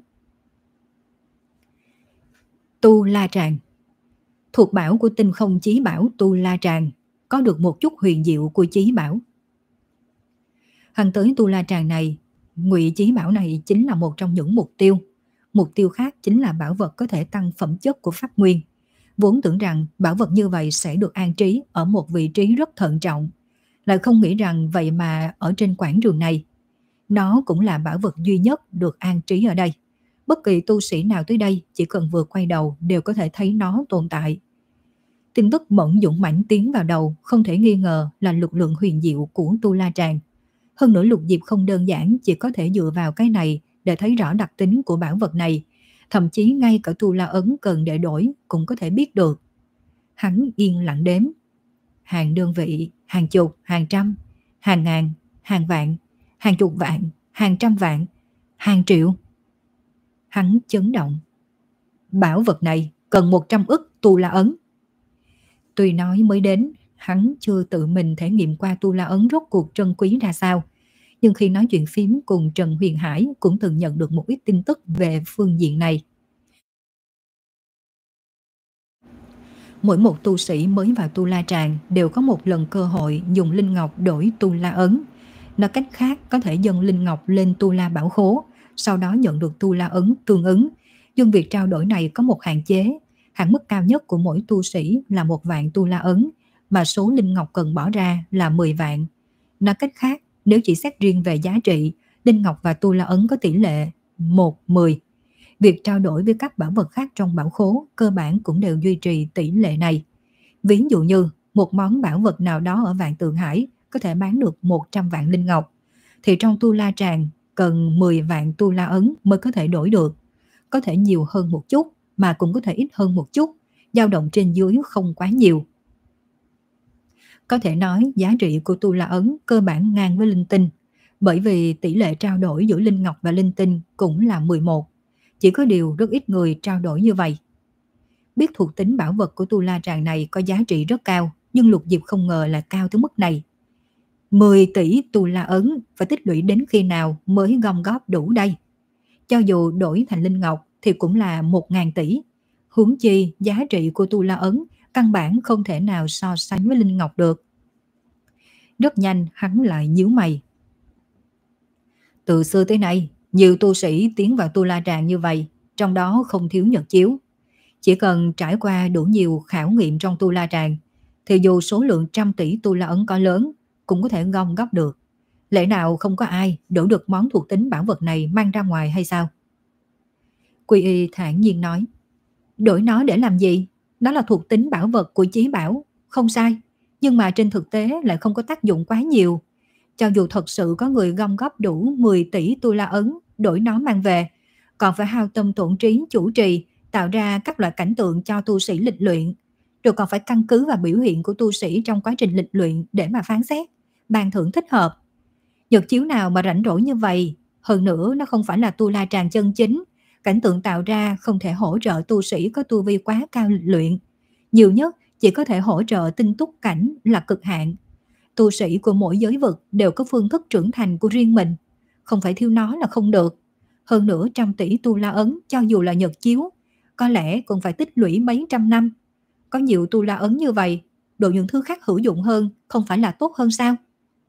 Tu La Tràng. Thuộc bảo của Tinh Không Chí Bảo Tu La Tràng, có được một chút huyền diệu của Chí Bảo. Hắn tới Tu La Tràng này, ngụy Chí Bảo này chính là một trong những mục tiêu. Mục tiêu khác chính là bảo vật có thể tăng phẩm chất của pháp nguyên. Vốn tưởng rằng bảo vật như vậy sẽ được an trí ở một vị trí rất thận trọng, lại không nghĩ rằng vậy mà ở trên quảng trường này. Nó cũng là bảo vật duy nhất được an trí ở đây. Bất kỳ tu sĩ nào tới đây chỉ cần vừa quay đầu đều có thể thấy nó tồn tại. Tin tức bỗng dũng mãnh tiến vào đầu, không thể nghi ngờ là lực lượng huyền diệu của Tu La Tràng. Hơn nữa Lục Diệp không đơn giản chỉ có thể dựa vào cái này để thấy rõ đặc tính của bảo vật này. Thậm chí ngay cả Tu La Ấn cần để đổi cũng có thể biết được. Hắn yên lặng đếm. Hàng đơn vị, hàng chục, hàng trăm, hàng ngàn, hàng vạn, hàng chục vạn, hàng trăm vạn, hàng triệu. Hắn chấn động. Bảo vật này cần một trăm ức Tu La Ấn. Tuy nói mới đến, hắn chưa tự mình thể nghiệm qua Tu La Ấn rốt cuộc trân quý ra sao. Nhưng khi nói chuyện phím cùng Trần Huyền Hải cũng từng nhận được một ít tin tức về phương diện này. Mỗi một tu sĩ mới vào Tu La Tràng đều có một lần cơ hội dùng linh ngọc đổi Tu La Ấn. Nói cách khác, có thể dâng linh ngọc lên Tu La Bảo Khố, sau đó nhận được Tu La Ấn tương ứng. Nhưng việc trao đổi này có một hạn chế. Hạn mức cao nhất của mỗi tu sĩ là một vạn Tu La Ấn, mà số linh ngọc cần bỏ ra là mười vạn. Nói cách khác, nếu chỉ xét riêng về giá trị, linh ngọc và Tu La Ấn có tỷ lệ một mười. Việc trao đổi với các bảo vật khác trong bảo khố cơ bản cũng đều duy trì tỷ lệ này. Ví dụ như một món bảo vật nào đó ở Vạn Tượng Hải có thể bán được một trăm vạn linh ngọc, thì trong Tu La Tràng cần mười vạn Tu La Ấn mới có thể đổi được. Có thể nhiều hơn một chút mà cũng có thể ít hơn một chút, dao động trên dưới không quá nhiều. Có thể nói giá trị của Tu La Ấn cơ bản ngang với linh tinh, bởi vì tỷ lệ trao đổi giữa linh ngọc và linh tinh cũng là mười một. Chỉ có điều rất ít người trao đổi như vậy. Biết thuộc tính bảo vật của Tu La Tràng này có giá trị rất cao, nhưng Lục Diệp không ngờ là cao tới mức này. mười tỷ Tu La Ấn phải tích lũy đến khi nào mới gom góp đủ đây? Cho dù đổi thành linh ngọc thì cũng là một ngàn tỷ. Huống chi giá trị của Tu La Ấn căn bản không thể nào so sánh với linh ngọc được. Rất nhanh hắn lại nhíu mày. Từ xưa tới nay, nhiều tu sĩ tiến vào Tu La Tràng như vậy, trong đó không thiếu nhật chiếu. Chỉ cần trải qua đủ nhiều khảo nghiệm trong Tu La Tràng, thì dù số lượng trăm tỷ Tu La Ấn có lớn, cũng có thể gom góp được. Lẽ nào không có ai đổi được món thuộc tính bảo vật này mang ra ngoài hay sao? Quy Y thản nhiên nói. Đổi nó để làm gì? Đó là thuộc tính bảo vật của chí bảo, không sai. Nhưng mà trên thực tế lại không có tác dụng quá nhiều. Cho dù thật sự có người gom góp đủ mười tỷ Tu La Ấn đổi nó mang về, còn phải hao tâm tổn trí chủ trì, tạo ra các loại cảnh tượng cho tu sĩ lịch luyện. rồi còn phải căn cứ vào biểu hiện của tu sĩ trong quá trình lịch luyện để mà phán xét, ban thưởng thích hợp. Nhật chiếu nào mà rảnh rỗi như vậy, hơn nữa nó không phải là tu la tràng chân chính, cảnh tượng tạo ra không thể hỗ trợ tu sĩ có tu vi quá cao lịch luyện. Nhiều nhất chỉ có thể hỗ trợ tinh túc cảnh là cực hạn. Tu sĩ của mỗi giới vực đều có phương thức trưởng thành của riêng mình, không phải thiếu nó là không được. Hơn nữa trăm tỷ tu la ấn cho dù là nhật chiếu, có lẽ cũng phải tích lũy mấy trăm năm. Có nhiều tu la ấn như vậy, độ những thứ khác hữu dụng hơn không phải là tốt hơn sao?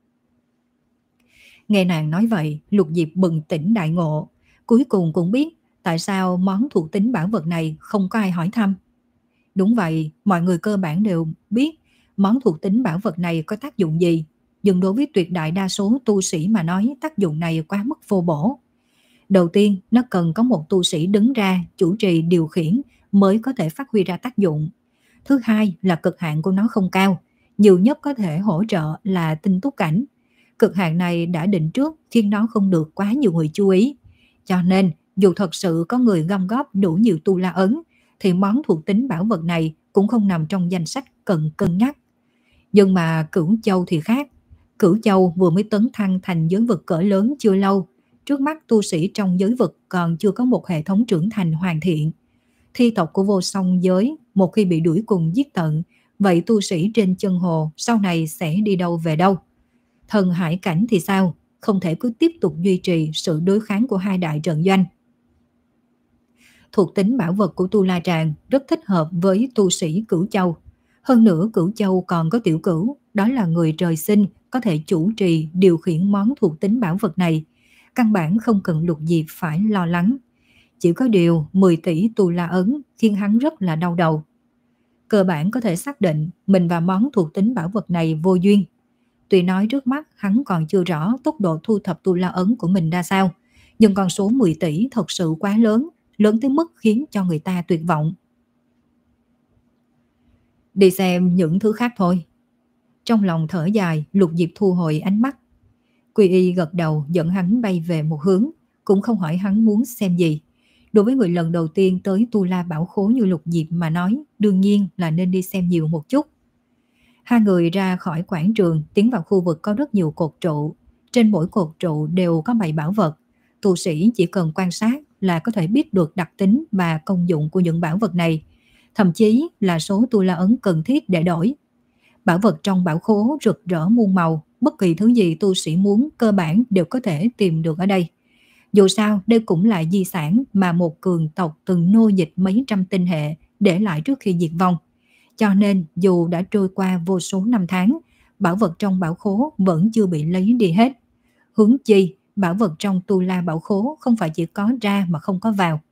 Nghe nàng nói vậy, Lục Diệp bừng tỉnh đại ngộ, cuối cùng cũng biết tại sao món thuộc tính bảo vật này không có ai hỏi thăm. Đúng vậy, mọi người cơ bản đều biết món thuộc tính bảo vật này có tác dụng gì, nhưng đối với tuyệt đại đa số tu sĩ mà nói tác dụng này quá mức vô bổ. Đầu tiên, nó cần có một tu sĩ đứng ra chủ trì điều khiển mới có thể phát huy ra tác dụng. Thứ hai là cực hạn của nó không cao, nhiều nhất có thể hỗ trợ là tinh túc cảnh. Cực hạn này đã định trước khiến nó không được quá nhiều người chú ý. Cho nên, dù thật sự có người gom góp đủ nhiều tu la ấn, thì món thuộc tính bảo vật này cũng không nằm trong danh sách cần cân nhắc. Nhưng mà Cửu Châu thì khác. Cửu Châu vừa mới tấn thăng thành giới vực cỡ lớn chưa lâu. Trước mắt tu sĩ trong giới vực còn chưa có một hệ thống trưởng thành hoàn thiện. Thi tộc của vô song giới một khi bị đuổi cùng giết tận, vậy tu sĩ trên chân hồ sau này sẽ đi đâu về đâu? Thần hải cảnh thì sao? Không thể cứ tiếp tục duy trì sự đối kháng của hai đại trận doanh. Thuộc tính bảo vật của Tu La Tràng rất thích hợp với tu sĩ Cửu Châu. Hơn nữa Cửu Châu còn có tiểu cửu, đó là người trời sinh có thể chủ trì điều khiển món thuộc tính bảo vật này. Căn bản không cần Lục Diệp phải lo lắng. Chỉ có điều mười tỷ Tu La ấn khiến hắn rất là đau đầu. Cơ bản có thể xác định mình và món thuộc tính bảo vật này vô duyên. Tuy nói trước mắt hắn còn chưa rõ tốc độ thu thập Tu La ấn của mình ra sao, nhưng con số mười tỷ thật sự quá lớn, lớn tới mức khiến cho người ta tuyệt vọng. Đi xem những thứ khác thôi. Trong lòng thở dài, Lục Diệp thu hồi ánh mắt. Quy Y gật đầu dẫn hắn bay về một hướng, cũng không hỏi hắn muốn xem gì. Đối với người lần đầu tiên tới Tu La Bảo Khố như Lục Diệp mà nói, đương nhiên là nên đi xem nhiều một chút. Hai người ra khỏi quảng trường, tiến vào khu vực có rất nhiều cột trụ. Trên mỗi cột trụ đều có bày bảo vật. Tu sĩ chỉ cần quan sát là có thể biết được đặc tính và công dụng của những bảo vật này, thậm chí là số Tu La ấn cần thiết để đổi. Bảo vật trong bảo khố rực rỡ muôn màu, bất kỳ thứ gì tu sĩ muốn cơ bản đều có thể tìm được ở đây. Dù sao, đây cũng là di sản mà một cường tộc từng nô dịch mấy trăm tinh hệ để lại trước khi diệt vong. Cho nên, dù đã trôi qua vô số năm tháng, bảo vật trong bảo khố vẫn chưa bị lấy đi hết. Huống chi, bảo vật trong Tu La Bảo Khố không phải chỉ có ra mà không có vào.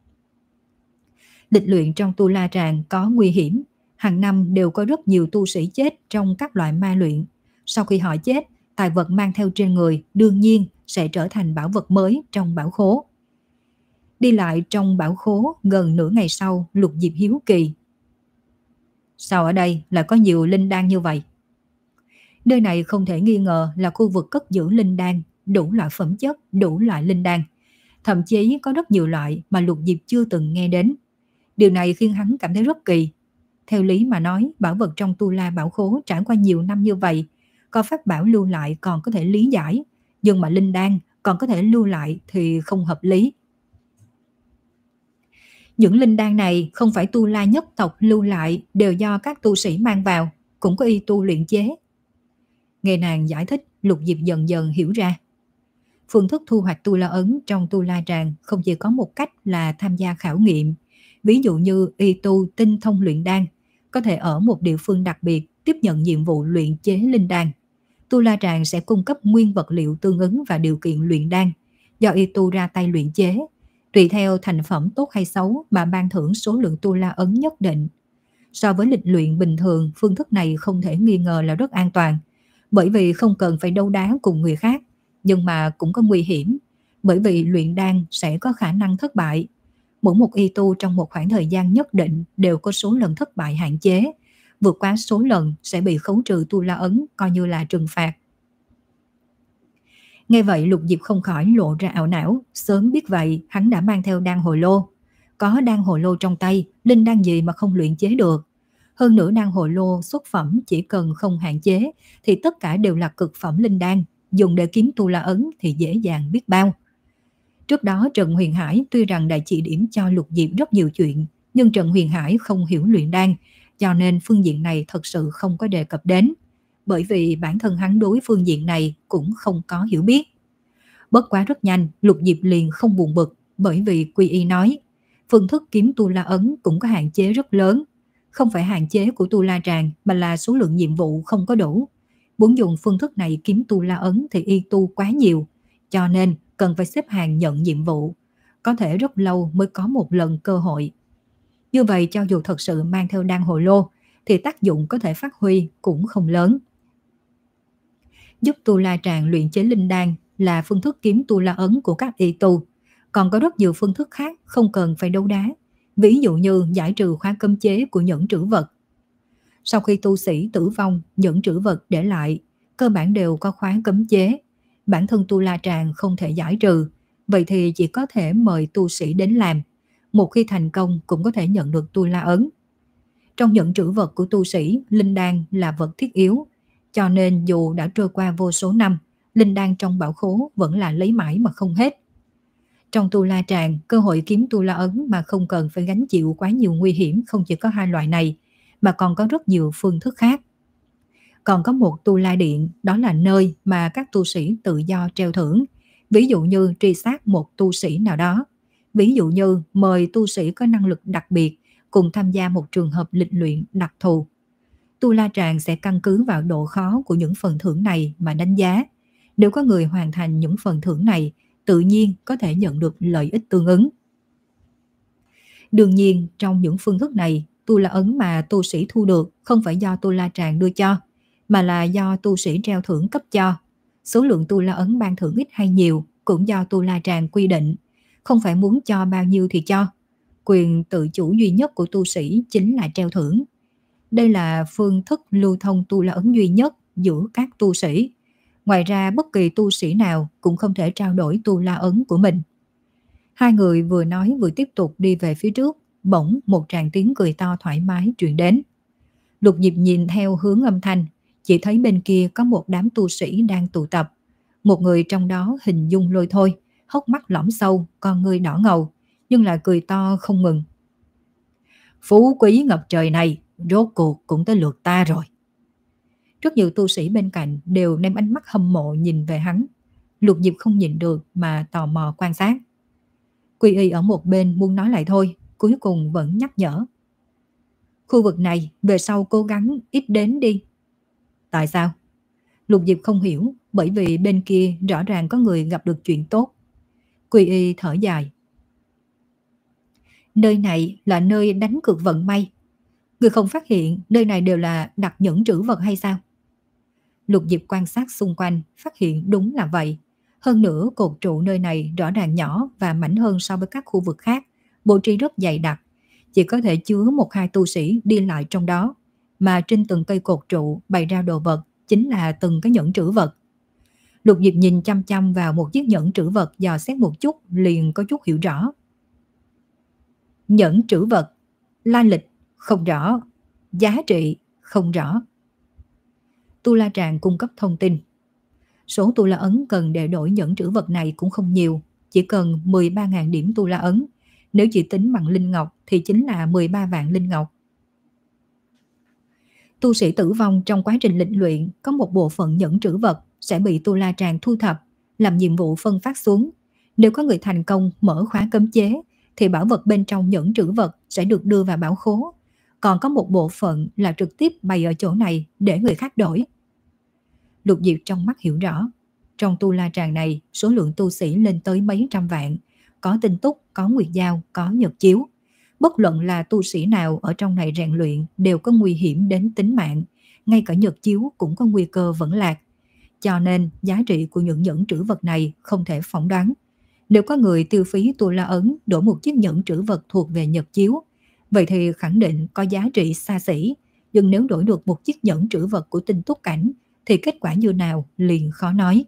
Lịch luyện trong Tu La Tràng có nguy hiểm, hàng năm đều có rất nhiều tu sĩ chết trong các loại ma luyện. Sau khi họ chết, tài vật mang theo trên người đương nhiên sẽ trở thành bảo vật mới trong bảo khố. Đi lại trong bảo khố gần nửa ngày sau, Lục Diệp hiếu kỳ. Sao ở đây lại có nhiều linh đan như vậy? Nơi này không thể nghi ngờ là khu vực cất giữ linh đan, đủ loại phẩm chất, đủ loại linh đan. Thậm chí có rất nhiều loại mà Lục Diệp chưa từng nghe đến. Điều này khiến hắn cảm thấy rất kỳ. Theo lý mà nói, bảo vật trong Tu La Bảo Khố trải qua nhiều năm như vậy, có pháp bảo lưu lại còn có thể lý giải, nhưng mà linh đan còn có thể lưu lại thì không hợp lý. Những linh đan này không phải Tu La nhất tộc lưu lại, đều do các tu sĩ mang vào, cũng có y tu luyện chế. Nghe nàng giải thích, Lục Diệp dần dần hiểu ra. Phương thức thu hoạch Tu La ấn trong Tu La Tràng không chỉ có một cách là tham gia khảo nghiệm. Ví dụ như y tu tinh thông luyện đan, có thể ở một địa phương đặc biệt tiếp nhận nhiệm vụ luyện chế linh đan. Tu La Tràng sẽ cung cấp nguyên vật liệu tương ứng và điều kiện luyện đan, do y tu ra tay luyện chế. Tùy theo thành phẩm tốt hay xấu mà ban thưởng số lượng Tu La ấn nhất định. So với lịch luyện bình thường, phương thức này không thể nghi ngờ là rất an toàn, bởi vì không cần phải đấu đá cùng người khác, nhưng mà cũng có nguy hiểm, bởi vì luyện đan sẽ có khả năng thất bại. Mỗi một y tu trong một khoảng thời gian nhất định đều có số lần thất bại hạn chế, vượt quá số lần sẽ bị khấu trừ Tu La ấn, coi như là trừng phạt. Nghe vậy Lục Diệp không khỏi lộ ra ảo não, sớm biết vậy hắn đã mang theo đan hồ lô. Có đan hồ lô trong tay, linh đan gì mà không luyện chế được. Hơn nữa đan hồ lô xuất phẩm chỉ cần không hạn chế thì tất cả đều là cực phẩm linh đan, dùng để kiếm tu la ấn thì dễ dàng biết bao. Trước đó Trần Huyền Hải tuy rằng đã chỉ điểm cho Lục Diệp rất nhiều chuyện, nhưng Trần Huyền Hải không hiểu luyện đan, cho nên phương diện này thật sự không có đề cập đến, bởi vì bản thân hắn đối phương diện này cũng không có hiểu biết. Bất quá rất nhanh, Lục Diệp liền không buồn bực, bởi vì Quy Y nói, phương thức kiếm tu la ấn cũng có hạn chế rất lớn, không phải hạn chế của tu la tràng mà là số lượng nhiệm vụ không có đủ. Muốn dùng phương thức này kiếm tu la ấn thì y tu quá nhiều, cho nên cần phải xếp hàng nhận nhiệm vụ, có thể rất lâu mới có một lần cơ hội. Như vậy cho dù thật sự mang theo đan hồ lô thì tác dụng có thể phát huy cũng không lớn. Giúp tu la tràng luyện chế linh đan là phương thức kiếm tu la ấn của các y tu, còn có rất nhiều phương thức khác không cần phải đấu đá, ví dụ như giải trừ khóa cấm chế của nhẫn trữ vật. Sau khi tu sĩ tử vong, nhẫn trữ vật để lại cơ bản đều có khóa cấm chế, bản thân tu la tràng không thể giải trừ, vậy thì chỉ có thể mời tu sĩ đến làm, một khi thành công cũng có thể nhận được tu la ấn. Trong nhẫn trữ vật của tu sĩ, linh đan là vật thiết yếu, cho nên dù đã trôi qua vô số năm, linh đan trong bảo khố vẫn là lấy mãi mà không hết. Trong tu la tràng, cơ hội kiếm tu la ấn mà không cần phải gánh chịu quá nhiều nguy hiểm không chỉ có hai loại này, mà còn có rất nhiều phương thức khác. Còn có một tu la điện, đó là nơi mà các tu sĩ tự do treo thưởng, ví dụ như truy sát một tu sĩ nào đó, ví dụ như mời tu sĩ có năng lực đặc biệt cùng tham gia một trường hợp lịch luyện đặc thù. Tu la tràng sẽ căn cứ vào độ khó của những phần thưởng này mà đánh giá. Nếu có người hoàn thành những phần thưởng này, tự nhiên có thể nhận được lợi ích tương ứng. Đương nhiên, trong những phương thức này, tu la ấn mà tu sĩ thu được không phải do tu la tràng đưa cho, mà là do tu sĩ treo thưởng cấp cho. Số lượng tu la ấn ban thưởng ít hay nhiều cũng do tu la tràng quy định, không phải muốn cho bao nhiêu thì cho. Quyền tự chủ duy nhất của tu sĩ chính là treo thưởng. Đây là phương thức lưu thông tu la ấn duy nhất giữa các tu sĩ. Ngoài ra bất kỳ tu sĩ nào cũng không thể trao đổi tu la ấn của mình. Hai người vừa nói vừa tiếp tục đi về phía trước, bỗng một tràng tiếng cười to thoải mái truyền đến. Lục Diệp nhìn theo hướng âm thanh, chỉ thấy bên kia có một đám tu sĩ đang tụ tập. Một người trong đó hình dung Lôi Thôi, hốc mắt lõm sâu, con ngươi đỏ ngầu, nhưng lại cười to không ngừng. Phú quý ngập trời này, rốt cuộc cũng tới lượt ta rồi. Rất nhiều tu sĩ bên cạnh đều đem ánh mắt hâm mộ nhìn về hắn. Lục Diệp không nhìn được mà tò mò quan sát. Quy Y ở một bên muốn nói lại thôi, cuối cùng vẫn nhắc nhở. Khu vực này về sau cố gắng ít đến đi. Tại sao? Lục Diệp không hiểu, bởi vì bên kia rõ ràng có người gặp được chuyện tốt. Quy Y thở dài. Nơi này là nơi đánh cược vận may. Người không phát hiện nơi này đều là đặt nhẫn trữ vật hay sao? Lục Diệp quan sát xung quanh, phát hiện đúng là vậy. Hơn nữa cột trụ nơi này rõ ràng nhỏ và mảnh hơn so với các khu vực khác, bố trí rất dày đặc, chỉ có thể chứa một hai tu sĩ đi lại trong đó, mà trên từng cây cột trụ bày ra đồ vật chính là từng cái nhẫn trữ vật. Lục Diệp nhìn chăm chăm vào một chiếc nhẫn trữ vật, dò xét một chút liền có chút hiểu rõ. Nhẫn trữ vật, lai lịch không rõ, giá trị không rõ. Tu La Tràng cung cấp thông tin. Số tu la ấn cần để đổi nhẫn trữ vật này cũng không nhiều, chỉ cần mười ba nghìn điểm tu la ấn. Nếu chỉ tính bằng linh ngọc thì chính là mười ba vạn linh ngọc. Tu sĩ tử vong trong quá trình lịch luyện có một bộ phận nhẫn trữ vật sẽ bị tu la tràng thu thập, làm nhiệm vụ phân phát xuống. Nếu có người thành công mở khóa cấm chế thì bảo vật bên trong nhẫn trữ vật sẽ được đưa vào bảo khố. Còn có một bộ phận là trực tiếp bày ở chỗ này để người khác đổi. Lục Diệp trong mắt hiểu rõ. Trong tu la tràng này, số lượng tu sĩ lên tới mấy trăm vạn. Có tinh túc, có nguyệt giao, có nhật chiếu. Bất luận là tu sĩ nào ở trong này rèn luyện đều có nguy hiểm đến tính mạng. Ngay cả nhật chiếu cũng có nguy cơ vẫn lạc. Cho nên giá trị của những nhẫn trữ vật này không thể phỏng đoán. Nếu có người tiêu phí tu la ấn đổi một chiếc nhẫn trữ vật thuộc về nhật chiếu, vậy thì khẳng định có giá trị xa xỉ. Nhưng nếu đổi được một chiếc nhẫn trữ vật của tinh túc cảnh thì kết quả như nào liền khó nói.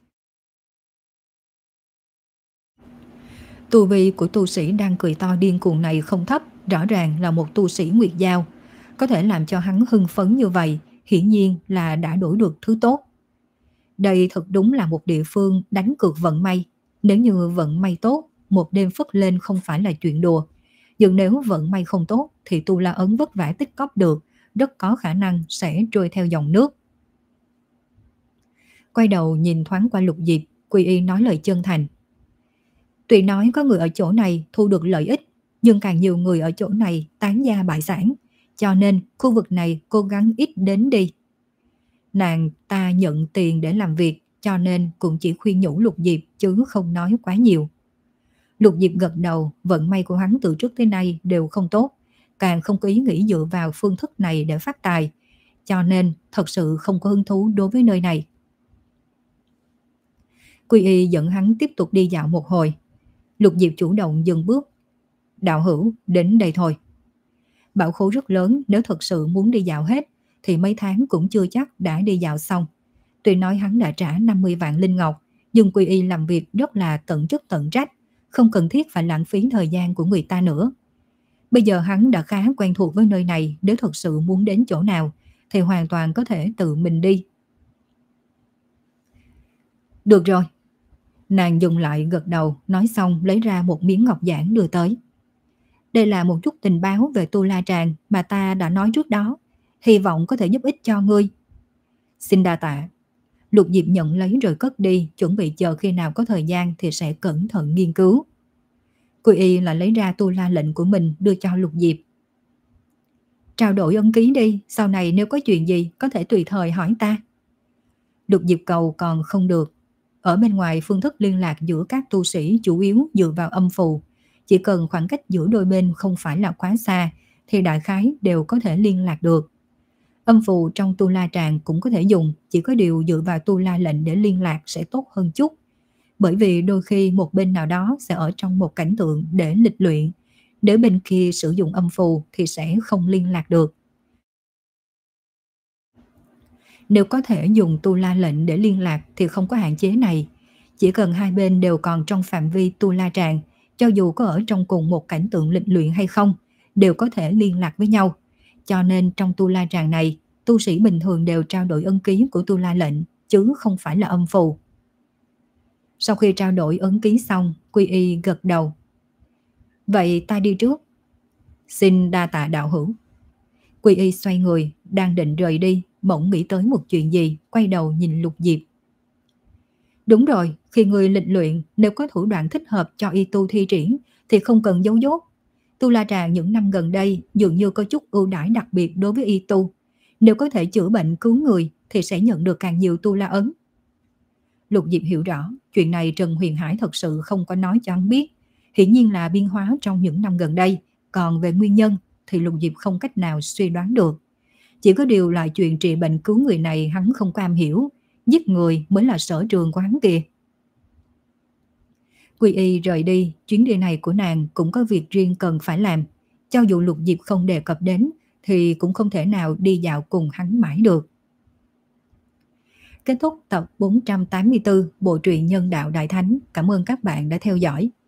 Tu vi của tu sĩ đang cười to điên cuồng này không thấp, rõ ràng là một tu sĩ nguyệt giao. Có thể làm cho hắn hưng phấn như vậy, hiển nhiên là đã đổi được thứ tốt. Đây thật đúng là một địa phương đánh cược vận may. Nếu như vận may tốt, một đêm phất lên không phải là chuyện đùa. Nhưng nếu vận may không tốt thì Tu La Ấn vất vả tích cóp được, rất có khả năng sẽ trôi theo dòng nước. Quay đầu nhìn thoáng qua Lục Diệp, Quy Y nói lời chân thành. Tuy nói có người ở chỗ này thu được lợi ích, nhưng càng nhiều người ở chỗ này tán gia bại sản, cho nên khu vực này cố gắng ít đến đi. Nàng ta nhận tiền để làm việc, cho nên cũng chỉ khuyên nhủ Lục Diệp chứ không nói quá nhiều. Lục Diệp gật đầu, vận may của hắn từ trước tới nay đều không tốt, càng không có ý nghĩ dựa vào phương thức này để phát tài, cho nên thật sự không có hứng thú đối với nơi này. Quy Y dẫn hắn tiếp tục đi dạo một hồi. Lục Diệp chủ động dừng bước. Đạo hữu, đến đây thôi. Bảo khố rất lớn, nếu thật sự muốn đi dạo hết thì mấy tháng cũng chưa chắc đã đi dạo xong. Tuy nói hắn đã trả năm mươi vạn linh ngọc, nhưng Quy Y làm việc rất là tận chức tận trách, không cần thiết phải lãng phí thời gian của người ta nữa. Bây giờ hắn đã khá quen thuộc với nơi này, nếu thật sự muốn đến chỗ nào thì hoàn toàn có thể tự mình đi. Được rồi. Nàng dừng lại gật đầu, nói xong lấy ra một miếng ngọc giản đưa tới. Đây là một chút tình báo về Tu La Tràng mà ta đã nói trước đó, hy vọng có thể giúp ích cho ngươi. Xin đa tạ. Lục Diệp nhận lấy rồi cất đi, chuẩn bị chờ khi nào có thời gian thì sẽ cẩn thận nghiên cứu. Quy Y là lấy ra Tu La lệnh của mình đưa cho Lục Diệp. Trao đổi ấn ký đi, sau này nếu có chuyện gì có thể tùy thời hỏi ta. Lục Diệp cầu còn không được. Ở bên ngoài phương thức liên lạc giữa các tu sĩ chủ yếu dựa vào âm phù. Chỉ cần khoảng cách giữa đôi bên không phải là quá xa thì đại khái đều có thể liên lạc được. Âm phù trong Tu La Tràng cũng có thể dùng, chỉ có điều dựa vào Tu La lệnh để liên lạc sẽ tốt hơn chút. Bởi vì đôi khi một bên nào đó sẽ ở trong một cảnh tượng để lịch luyện. Nếu bên kia sử dụng âm phù thì sẽ không liên lạc được. Nếu có thể dùng Tu La lệnh để liên lạc thì không có hạn chế này. Chỉ cần hai bên đều còn trong phạm vi Tu La Tràng, cho dù có ở trong cùng một cảnh tượng lịch luyện hay không, đều có thể liên lạc với nhau. Cho nên trong Tu La Tràng này, tu sĩ bình thường đều trao đổi ấn ký của Tu La lệnh, chứ không phải là âm phù. Sau khi trao đổi ấn ký xong, Quy Y gật đầu. Vậy ta đi trước. Xin đa tạ đạo hữu. Quy Y xoay người, đang định rời đi, bỗng nghĩ tới một chuyện gì, quay đầu nhìn Lục Diệp. Đúng rồi, khi người lịch luyện, nếu có thủ đoạn thích hợp cho y tu thi triển thì không cần giấu dốt. Tu La Tràng những năm gần đây dường như có chút ưu đãi đặc biệt đối với y tu. Nếu có thể chữa bệnh cứu người thì sẽ nhận được càng nhiều Tu La ấn. Lục Diệp hiểu rõ, chuyện này Trần Huyền Hải thật sự không có nói cho hắn biết. Hiển nhiên là biến hóa trong những năm gần đây, còn về nguyên nhân thì Lục Diệp không cách nào suy đoán được. Chỉ có điều là chuyện trị bệnh cứu người này hắn không có am hiểu, giết người mới là sở trường của hắn kìa. Quy Y rời đi, chuyến đi này của nàng cũng có việc riêng cần phải làm. Cho dù Lục Diệp không đề cập đến thì cũng không thể nào đi dạo cùng hắn mãi được. Kết thúc tập bốn trăm tám mươi tư bộ truyện Nhân đạo Đại Thánh. Cảm ơn các bạn đã theo dõi.